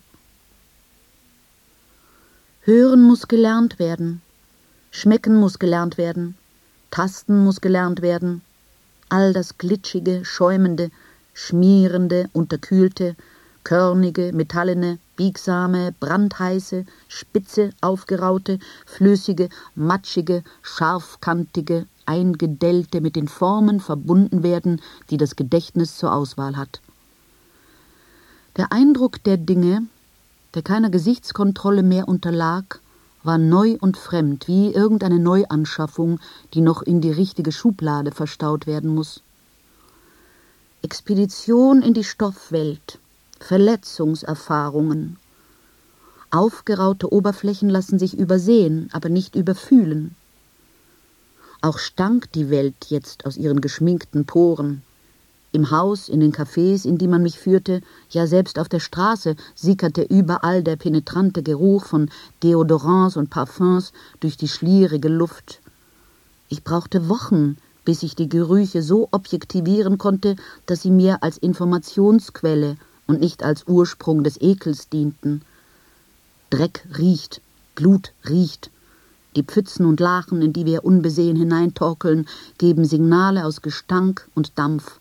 Hören muss gelernt werden. Schmecken muss gelernt werden. Tasten muss gelernt werden. All das glitschige, schäumende, schmierende, unterkühlte, körnige, metallene, biegsame, brandheiße, spitze, aufgeraute, flüssige, matschige, scharfkantige, eingedellte, mit den Formen verbunden werden, die das Gedächtnis zur Auswahl hat. Der Eindruck der Dinge, der keiner Gesichtskontrolle mehr unterlag, war neu und fremd, wie irgendeine Neuanschaffung, die noch in die richtige Schublade verstaut werden muss. Expedition in die Stoffwelt, Verletzungserfahrungen. Aufgeraute Oberflächen lassen sich übersehen, aber nicht überfühlen. Auch stank die Welt jetzt aus ihren geschminkten Poren. Im Haus, in den Cafés, in die man mich führte, ja selbst auf der Straße, sickerte überall der penetrante Geruch von Deodorants und Parfums durch die schlierige Luft. Ich brauchte Wochen, bis ich die Gerüche so objektivieren konnte, dass sie mir als Informationsquelle und nicht als Ursprung des Ekels dienten. Dreck riecht, Blut riecht. Die Pfützen und Lachen, in die wir unbesehen hineintorkeln, geben Signale aus Gestank und Dampf.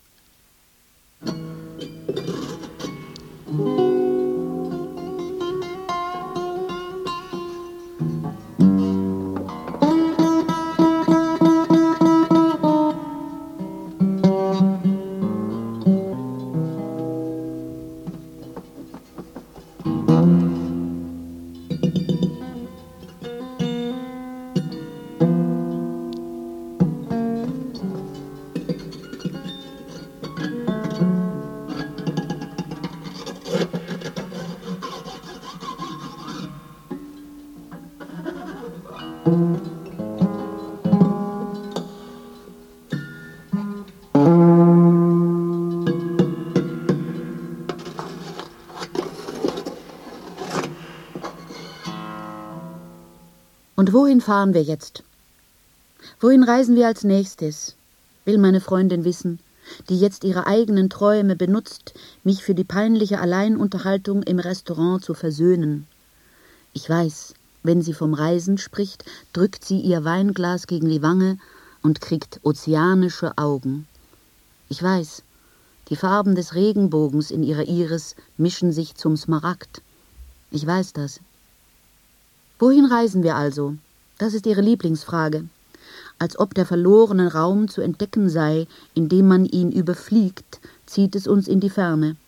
Und wohin fahren wir jetzt? Wohin reisen wir als nächstes? Will meine Freundin wissen, die jetzt ihre eigenen Träume benutzt, mich für die peinliche Alleinunterhaltung im Restaurant zu versöhnen. Ich weiß, wenn sie vom Reisen spricht, drückt sie ihr Weinglas gegen die Wange und kriegt ozeanische Augen. Ich weiß, die Farben des Regenbogens in ihrer Iris mischen sich zum Smaragd. Ich weiß das. Wohin reisen wir also? Das ist ihre Lieblingsfrage. Als ob der verlorene Raum zu entdecken sei, indem man ihn überfliegt, zieht es uns in die Ferne.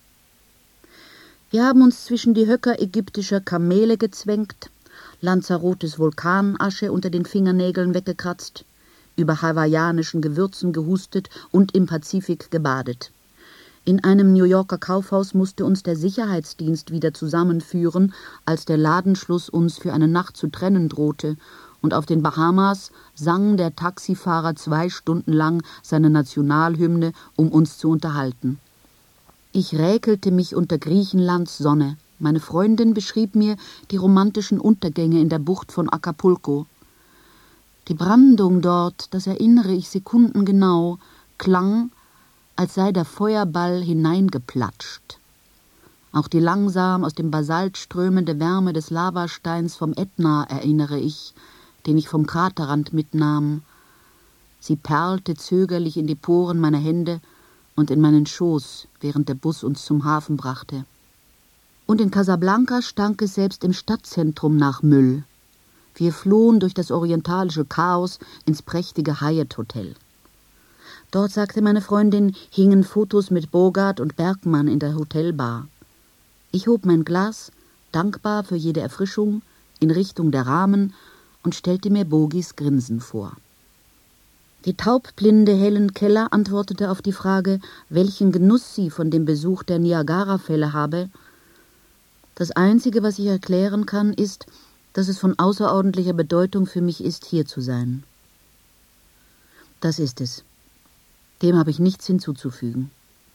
Wir haben uns zwischen die Höcker ägyptischer Kamele gezwängt, Lanzarotes Vulkanasche unter den Fingernägeln weggekratzt, über hawaiianischen Gewürzen gehustet und im Pazifik gebadet. In einem New Yorker Kaufhaus musste uns der Sicherheitsdienst wieder zusammenführen, als der Ladenschluss uns für eine Nacht zu trennen drohte, und auf den Bahamas sang der Taxifahrer zwei Stunden lang seine Nationalhymne, um uns zu unterhalten. Ich räkelte mich unter Griechenlands Sonne. Meine Freundin beschrieb mir die romantischen Untergänge in der Bucht von Acapulco. Die Brandung dort, das erinnere ich sekundengenau, klang, als sei der Feuerball hineingeplatscht. Auch die langsam aus dem Basalt strömende Wärme des Lavasteins vom Ätna erinnere ich, den ich vom Kraterrand mitnahm. Sie perlte zögerlich in die Poren meiner Hände und in meinen Schoß, während der Bus uns zum Hafen brachte. Und in Casablanca stank es selbst im Stadtzentrum nach Müll. Wir flohen durch das orientalische Chaos ins prächtige Hyatt Hotel. Dort, sagte meine Freundin, hingen Fotos mit Bogart und Bergmann in der Hotelbar. Ich hob mein Glas, dankbar für jede Erfrischung, in Richtung der Rahmen und stellte mir Bogis Grinsen vor. Die taubblinde Helen Keller antwortete auf die Frage, welchen Genuss sie von dem Besuch der Niagarafälle habe. Das Einzige, was ich erklären kann, ist, dass es von außerordentlicher Bedeutung für mich ist, hier zu sein. Das ist es. Dem habe ich nichts hinzuzufügen.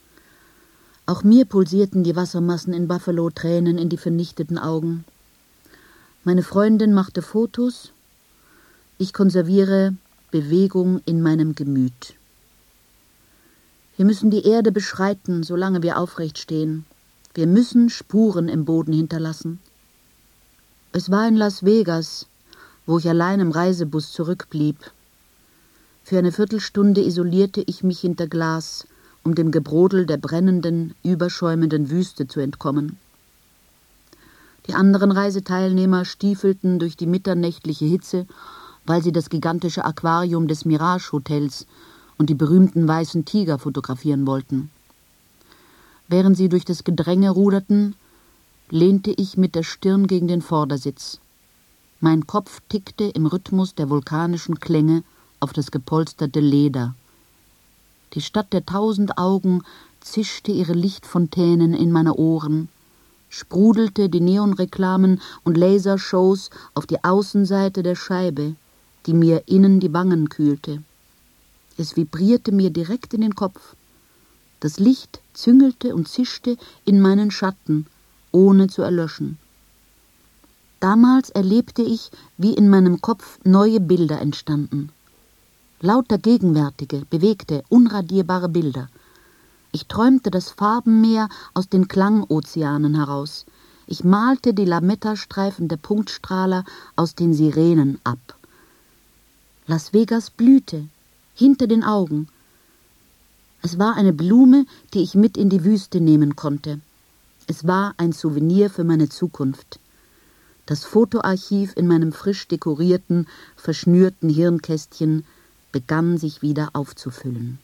Auch mir pulsierten die Wassermassen in Buffalo Tränen in die vernichteten Augen. Meine Freundin machte Fotos. Ich konserviere Bewegung in meinem Gemüt. Wir müssen die Erde beschreiten, solange wir aufrecht stehen. Wir müssen Spuren im Boden hinterlassen. Es war in Las Vegas, wo ich allein im Reisebus zurückblieb. Für eine Viertelstunde isolierte ich mich hinter Glas, um dem Gebrodel der brennenden, überschäumenden Wüste zu entkommen. Die anderen Reiseteilnehmer stiefelten durch die mitternächtliche Hitze, weil sie das gigantische Aquarium des Mirage Hotels und die berühmten weißen Tiger fotografieren wollten. Während sie durch das Gedränge ruderten, lehnte ich mit der Stirn gegen den Vordersitz. Mein Kopf tickte im Rhythmus der vulkanischen Klänge auf das gepolsterte Leder. Die Stadt der tausend Augen zischte ihre Lichtfontänen in meine Ohren, sprudelte die Neonreklamen und Lasershows auf die Außenseite der Scheibe, die mir innen die Wangen kühlte. Es vibrierte mir direkt in den Kopf. Das Licht züngelte und zischte in meinen Schatten, ohne zu erlöschen. Damals erlebte ich, wie in meinem Kopf neue Bilder entstanden. Lauter gegenwärtige, bewegte, unradierbare Bilder. Ich träumte das Farbenmeer aus den Klangozeanen heraus. Ich malte die Lametta-Streifen der Punktstrahler aus den Sirenen ab. Las Vegas blühte, hinter den Augen. Es war eine Blume, die ich mit in die Wüste nehmen konnte. Es war ein Souvenir für meine Zukunft. Das Fotoarchiv in meinem frisch dekorierten, verschnürten Hirnkästchen begann sich wieder aufzufüllen.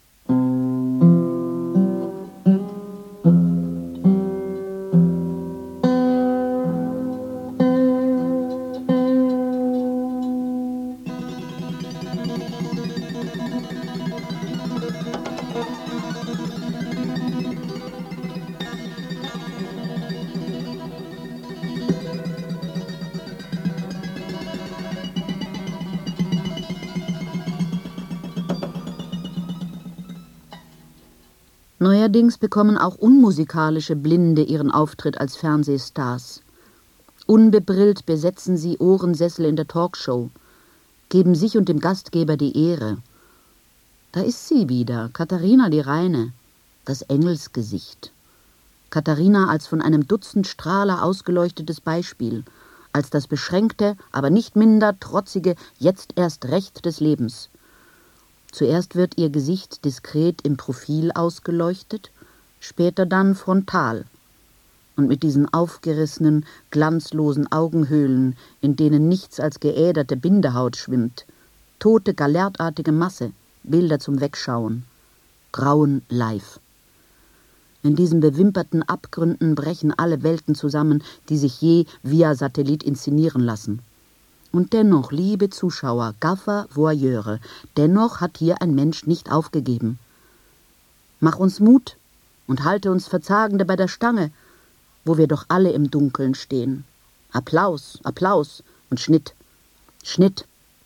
Neuerdings bekommen auch unmusikalische Blinde ihren Auftritt als Fernsehstars. Unbebrillt besetzen sie Ohrensessel in der Talkshow, geben sich und dem Gastgeber die Ehre. Da ist sie wieder, Katharina die Reine, das Engelsgesicht. Katharina als von einem Dutzend Strahler ausgeleuchtetes Beispiel, als das beschränkte, aber nicht minder trotzige Jetzt erst Recht des Lebens. Zuerst wird ihr Gesicht diskret im Profil ausgeleuchtet, später dann frontal. Und mit diesen aufgerissenen, glanzlosen Augenhöhlen, in denen nichts als geäderte Bindehaut schwimmt, tote, gallertartige Masse, Bilder zum Wegschauen, Grauen live. In diesen bewimperten Abgründen brechen alle Welten zusammen, die sich je via Satellit inszenieren lassen. Und dennoch, liebe Zuschauer, Gaffer, Voyeure, dennoch hat hier ein Mensch nicht aufgegeben. Mach uns Mut und halte uns Verzagende bei der Stange, wo wir doch alle im Dunkeln stehen. Applaus, Applaus und Schnitt, Schnitt.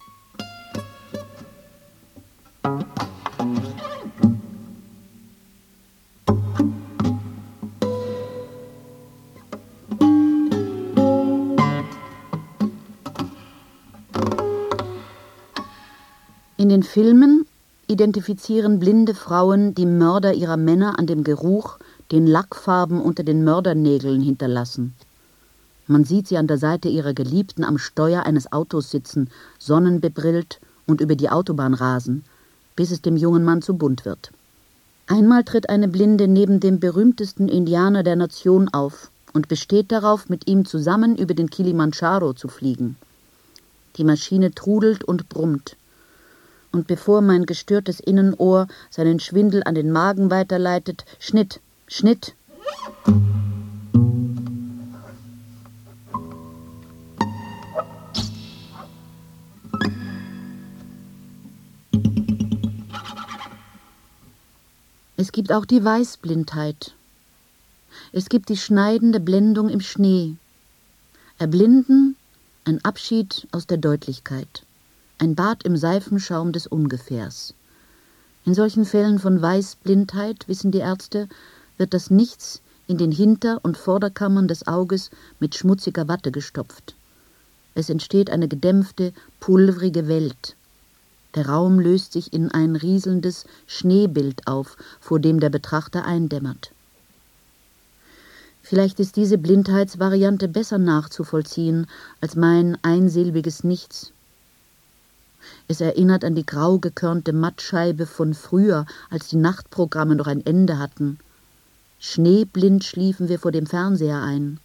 In den Filmen identifizieren blinde Frauen die Mörder ihrer Männer an dem Geruch, den Lackfarben unter den Mördernägeln hinterlassen. Man sieht sie an der Seite ihrer Geliebten am Steuer eines Autos sitzen, sonnenbebrillt und über die Autobahn rasen, bis es dem jungen Mann zu bunt wird. Einmal tritt eine Blinde neben dem berühmtesten Indianer der Nation auf und besteht darauf, mit ihm zusammen über den Kilimandscharo zu fliegen. Die Maschine trudelt und brummt. Und bevor mein gestörtes Innenohr seinen Schwindel an den Magen weiterleitet, Schnitt, Schnitt. Es gibt auch die Weißblindheit. Es gibt die schneidende Blendung im Schnee. Erblinden, ein Abschied aus der Deutlichkeit. Ein Bad im Seifenschaum des Ungefährs. In solchen Fällen von Weißblindheit, wissen die Ärzte, wird das Nichts in den Hinter- und Vorderkammern des Auges mit schmutziger Watte gestopft. Es entsteht eine gedämpfte, pulvrige Welt. Der Raum löst sich in ein rieselndes Schneebild auf, vor dem der Betrachter eindämmert. Vielleicht ist diese Blindheitsvariante besser nachzuvollziehen als mein einsilbiges Nichts. Es erinnert an die grau gekörnte Mattscheibe von früher, als die Nachtprogramme noch ein Ende hatten. Schneeblind schliefen wir vor dem Fernseher ein.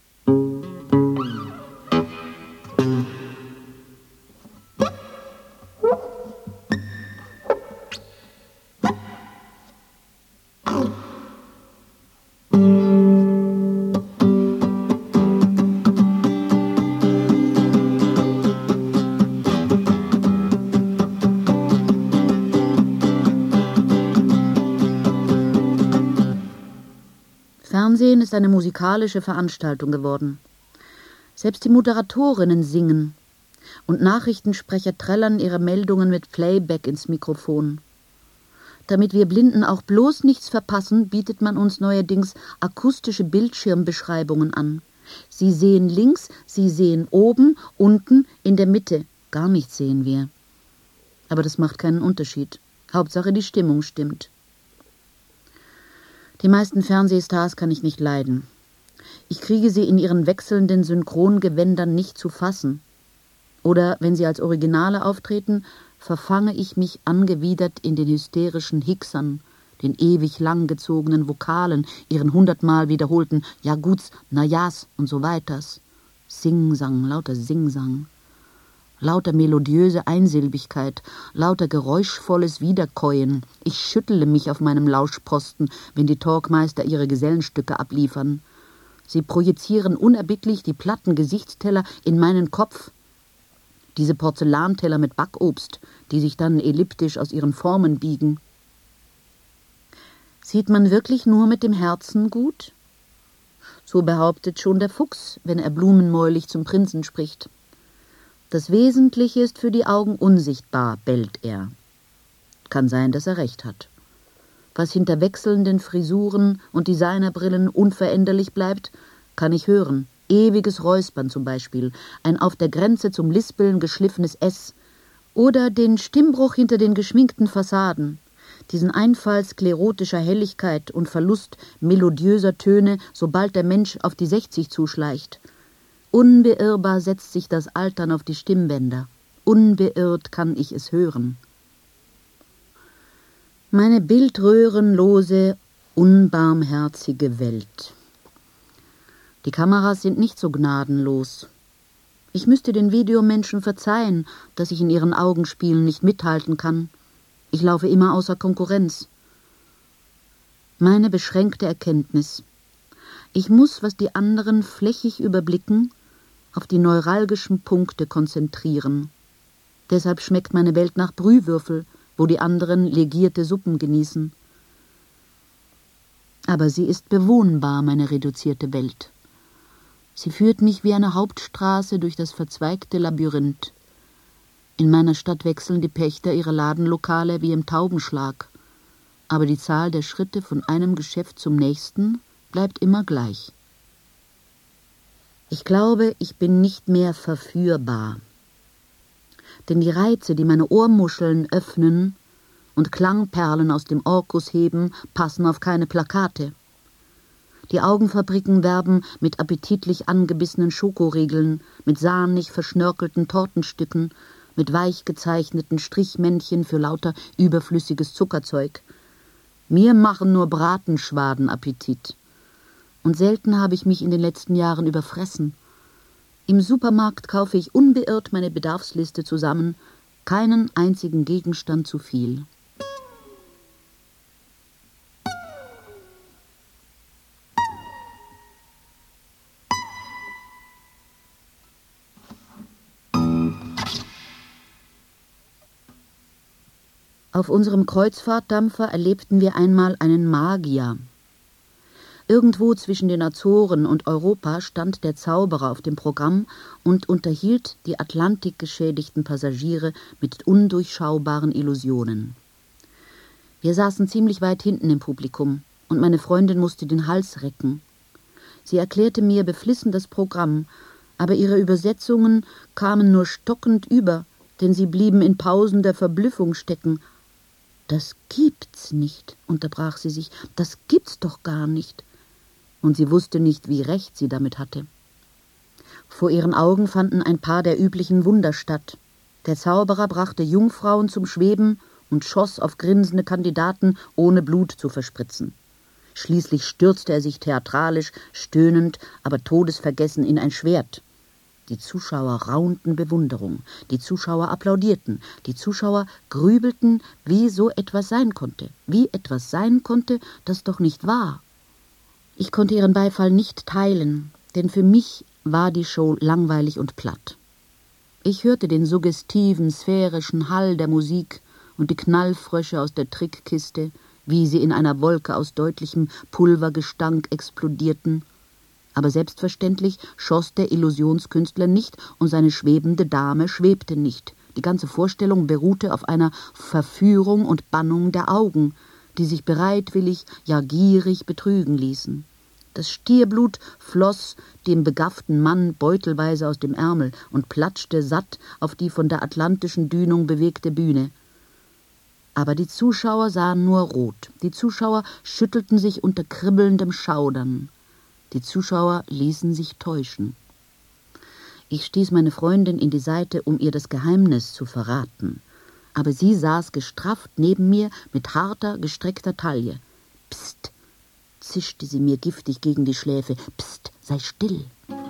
Fernsehen ist eine musikalische Veranstaltung geworden. Selbst die Moderatorinnen singen und Nachrichtensprecher trällern ihre Meldungen mit Playback ins Mikrofon. Damit wir Blinden auch bloß nichts verpassen, bietet man uns neuerdings akustische Bildschirmbeschreibungen an. Sie sehen links, Sie sehen oben, unten, in der Mitte. Gar nichts sehen wir. Aber das macht keinen Unterschied. Hauptsache die Stimmung stimmt. Die meisten Fernsehstars kann ich nicht leiden. Ich kriege sie in ihren wechselnden Synchrongewändern nicht zu fassen. Oder wenn sie als Originale auftreten, verfange ich mich angewidert in den hysterischen Hicksern, den ewig langgezogenen Vokalen, ihren hundertmal wiederholten Ja guts, na ja's und so weiters. Singsang, lauter Singsang. Lauter melodiöse Einsilbigkeit, lauter geräuschvolles Wiederkäuen. Ich schüttele mich auf meinem Lauschposten, wenn die Talkmeister ihre Gesellenstücke abliefern. Sie projizieren unerbittlich die platten Gesichtsteller in meinen Kopf. Diese Porzellanteller mit Backobst, die sich dann elliptisch aus ihren Formen biegen. Sieht man wirklich nur mit dem Herzen gut? So behauptet schon der Fuchs, wenn er blumenmäulig zum Prinzen spricht. Das Wesentliche ist für die Augen unsichtbar, bellt er. Kann sein, dass er recht hat. Was hinter wechselnden Frisuren und Designerbrillen unveränderlich bleibt, kann ich hören. Ewiges Räuspern zum Beispiel, ein auf der Grenze zum Lispeln geschliffenes S. Oder den Stimmbruch hinter den geschminkten Fassaden, diesen Einfall sklerotischer Helligkeit und Verlust melodiöser Töne, sobald der Mensch auf die sechzig zuschleicht. Unbeirrbar setzt sich das Altern auf die Stimmbänder. Unbeirrt kann ich es hören. Meine bildröhrenlose, unbarmherzige Welt. Die Kameras sind nicht so gnadenlos. Ich müsste den Videomenschen verzeihen, dass ich in ihren Augenspielen nicht mithalten kann. Ich laufe immer außer Konkurrenz. Meine beschränkte Erkenntnis. Ich muss, was die anderen flächig überblicken, auf die neuralgischen Punkte konzentrieren. Deshalb schmeckt meine Welt nach Brühwürfel, wo die anderen legierte Suppen genießen. Aber sie ist bewohnbar, meine reduzierte Welt. Sie führt mich wie eine Hauptstraße durch das verzweigte Labyrinth. In meiner Stadt wechseln die Pächter ihre Ladenlokale wie im Taubenschlag. Aber die Zahl der Schritte von einem Geschäft zum nächsten bleibt immer gleich. Ich glaube, ich bin nicht mehr verführbar. Denn die Reize, die meine Ohrmuscheln öffnen und Klangperlen aus dem Orkus heben, passen auf keine Plakate. Die Augenfabriken werben mit appetitlich angebissenen Schokoriegeln, mit sahnig verschnörkelten Tortenstücken, mit weich gezeichneten Strichmännchen für lauter überflüssiges Zuckerzeug. Mir machen nur Bratenschwaden Appetit. Und selten habe ich mich in den letzten Jahren überfressen. Im Supermarkt kaufe ich unbeirrt meine Bedarfsliste zusammen, keinen einzigen Gegenstand zu viel. Auf unserem Kreuzfahrtdampfer erlebten wir einmal einen Magier. Irgendwo zwischen den Azoren und Europa stand der Zauberer auf dem Programm und unterhielt die atlantikgeschädigten Passagiere mit undurchschaubaren Illusionen. Wir saßen ziemlich weit hinten im Publikum und meine Freundin musste den Hals recken. Sie erklärte mir beflissen das Programm, Aber ihre Übersetzungen kamen nur stockend über, denn sie blieben in Pausen der Verblüffung stecken. »Das gibt's nicht«, unterbrach sie sich, »das gibt's doch gar nicht.« Und sie wusste nicht, wie recht sie damit hatte. Vor ihren Augen fanden ein paar der üblichen Wunder statt. Der Zauberer brachte Jungfrauen zum Schweben und schoss auf grinsende Kandidaten, ohne Blut zu verspritzen. Schließlich stürzte er sich theatralisch, stöhnend, aber todesvergessen in ein Schwert. Die Zuschauer raunten Bewunderung, die Zuschauer applaudierten, die Zuschauer grübelten, wie so etwas sein konnte, wie etwas sein konnte, das doch nicht war. Ich konnte ihren Beifall nicht teilen, denn für mich war die Show langweilig und platt. Ich hörte den suggestiven, sphärischen Hall der Musik und die Knallfrösche aus der Trickkiste, wie sie in einer Wolke aus deutlichem Pulvergestank explodierten. Aber selbstverständlich schoss der Illusionskünstler nicht und seine schwebende Dame schwebte nicht. Die ganze Vorstellung beruhte auf einer Verführung und Bannung der Augen, die sich bereitwillig, ja gierig betrügen ließen. Das Stierblut floss dem begafften Mann beutelweise aus dem Ärmel und platschte satt auf die von der atlantischen Dünung bewegte Bühne. Aber die Zuschauer sahen nur rot. Die Zuschauer schüttelten sich unter kribbelndem Schaudern. Die Zuschauer ließen sich täuschen. Ich stieß meine Freundin in die Seite, um ihr das Geheimnis zu verraten. Aber sie saß gestrafft neben mir mit harter, gestreckter Taille. »Psst«, zischte sie mir giftig gegen die Schläfe. »Psst, sei still.«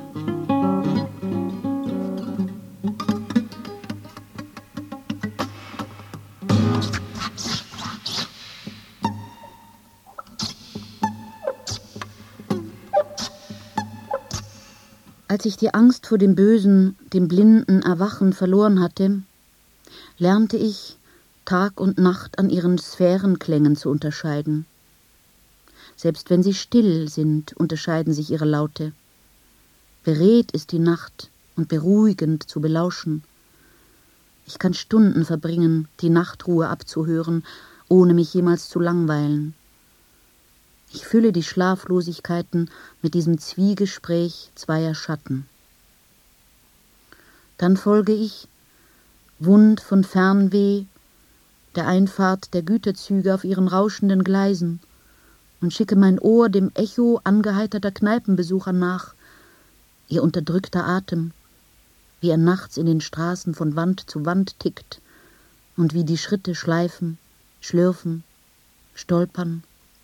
Als ich die Angst vor dem Bösen, dem blinden Erwachen verloren hatte, lernte ich, Tag und Nacht an ihren Sphärenklängen zu unterscheiden. Selbst wenn sie still sind, unterscheiden sich ihre Laute. Beredt ist die Nacht und beruhigend zu belauschen. Ich kann Stunden verbringen, die Nachtruhe abzuhören, ohne mich jemals zu langweilen. Ich fülle die Schlaflosigkeiten mit diesem Zwiegespräch zweier Schatten. Dann folge ich, wund von Fernweh, der Einfahrt der Güterzüge auf ihren rauschenden Gleisen und schicke mein Ohr dem Echo angeheiterter Kneipenbesucher nach, ihr unterdrückter Atem, wie er nachts in den Straßen von Wand zu Wand tickt und wie die Schritte schleifen, schlürfen, stolpern.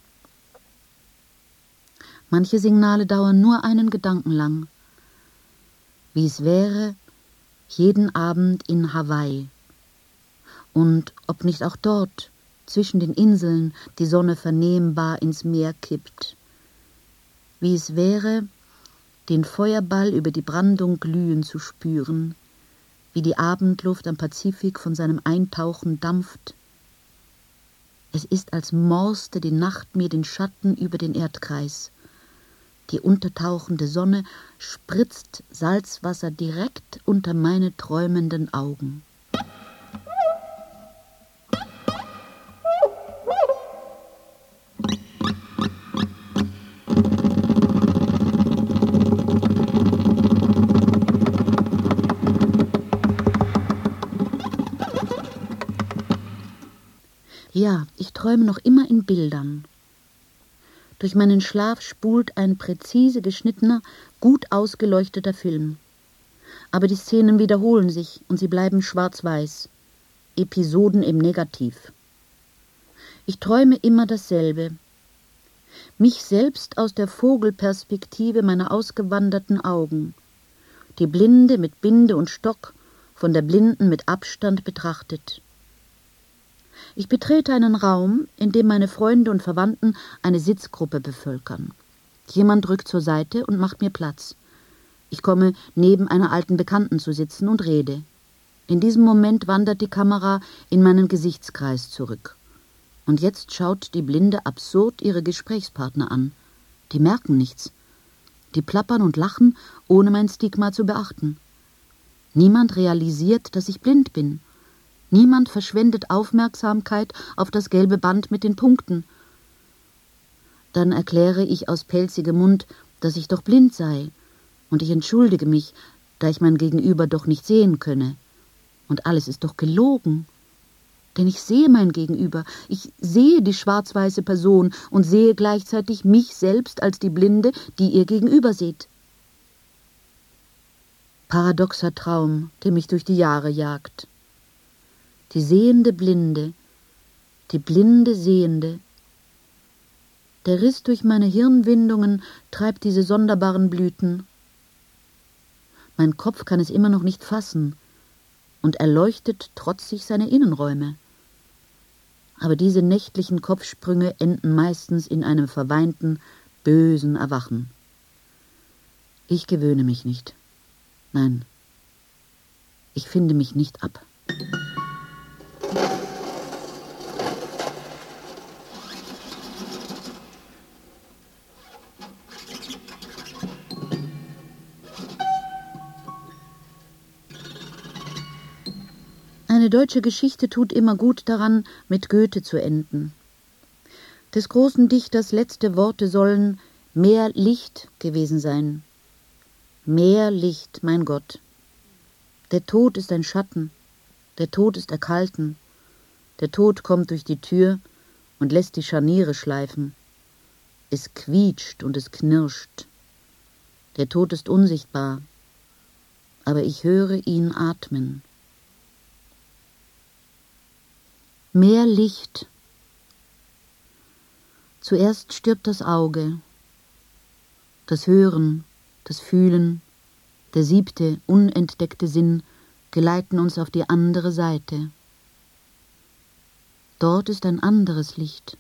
Manche Signale dauern nur einen Gedanken lang, wie es wäre, jeden Abend in Hawaii. Und ob nicht auch dort, zwischen den Inseln, die Sonne vernehmbar ins Meer kippt. Wie es wäre, den Feuerball über die Brandung glühen zu spüren, wie die Abendluft am Pazifik von seinem Eintauchen dampft. Es ist, als morste die Nacht mir den Schatten über den Erdkreis. Die untertauchende Sonne spritzt Salzwasser direkt unter meine träumenden Augen. Ja, ich träume noch immer in Bildern. Durch meinen Schlaf spult ein präzise geschnittener, gut ausgeleuchteter Film. Aber die Szenen wiederholen sich und sie bleiben schwarz-weiß. Episoden im Negativ. Ich träume immer dasselbe. Mich selbst aus der Vogelperspektive meiner ausgewanderten Augen. Die Blinde mit Binde und Stock, von der Blinden mit Abstand betrachtet. Ich betrete einen Raum, in dem meine Freunde und Verwandten eine Sitzgruppe bevölkern. Jemand rückt zur Seite und macht mir Platz. Ich komme neben einer alten Bekannten zu sitzen und rede. In diesem Moment wandert die Kamera in meinen Gesichtskreis zurück. Und jetzt schaut die Blinde absurd ihre Gesprächspartner an. Die merken nichts. Die plappern und lachen, ohne mein Stigma zu beachten. Niemand realisiert, dass ich blind bin. Niemand verschwendet Aufmerksamkeit auf das gelbe Band mit den Punkten. Dann erkläre ich aus pelzigem Mund, dass ich doch blind sei, und ich entschuldige mich, da ich mein Gegenüber doch nicht sehen könne. Und alles ist doch gelogen. Denn ich sehe mein Gegenüber, ich sehe die schwarz-weiße Person und sehe gleichzeitig mich selbst als die Blinde, die ihr gegenüber sieht. Paradoxer Traum, der mich durch die Jahre jagt. Die sehende Blinde, die blinde Sehende. Der Riss durch meine Hirnwindungen treibt diese sonderbaren Blüten. Mein Kopf kann es immer noch nicht fassen und erleuchtet trotzig seine Innenräume. Aber diese nächtlichen Kopfsprünge enden meistens in einem verweinten, bösen Erwachen. Ich gewöhne mich nicht. Nein, ich finde mich nicht ab. Eine deutsche Geschichte tut immer gut daran, mit Goethe zu enden. Des großen Dichters letzte Worte sollen mehr Licht gewesen sein. Mehr Licht, mein Gott. Der Tod ist ein Schatten, der Tod ist erkalten. Der Tod kommt durch die Tür und lässt die Scharniere schleifen. Es quietscht und es knirscht. Der Tod ist unsichtbar, aber ich höre ihn atmen. Mehr Licht. Zuerst stirbt das Auge, das Hören, das Fühlen, der siebte, unentdeckte Sinn geleiten uns auf die andere Seite. Dort ist ein anderes Licht.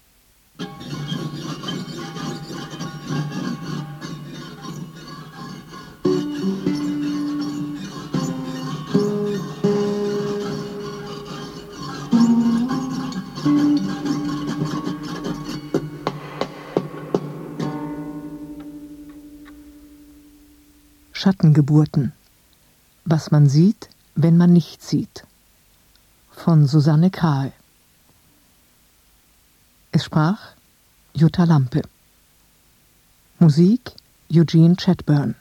Schattengeburten. Was man sieht, wenn man nicht sieht. Von Susanne Krahe. Es sprach Jutta Lampe. Musik Eugene Chatburn.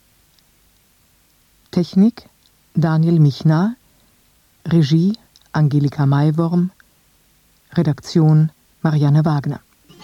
Technik Daniel Michner. Regie Angelika Maiworm. Redaktion Marianne Wagner.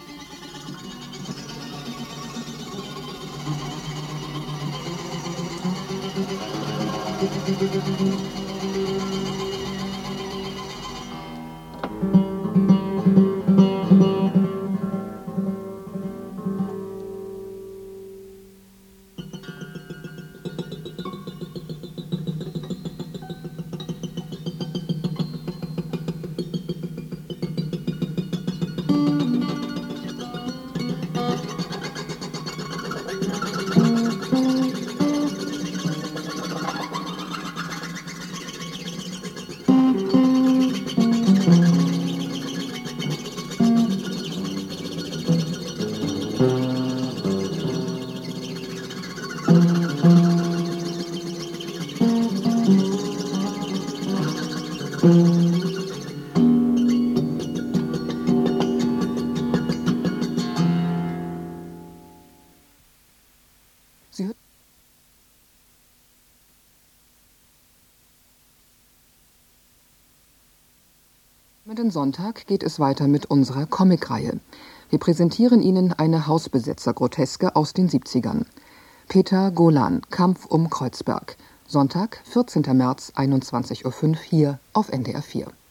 Kommenden Sonntag geht es weiter mit unserer Comicreihe. Wir präsentieren Ihnen eine Hausbesetzer-Groteske aus den siebzigern. Peter Golan, Kampf um Kreuzberg. Sonntag, vierzehnten März, einundzwanzig Uhr fünf hier auf N D R vier.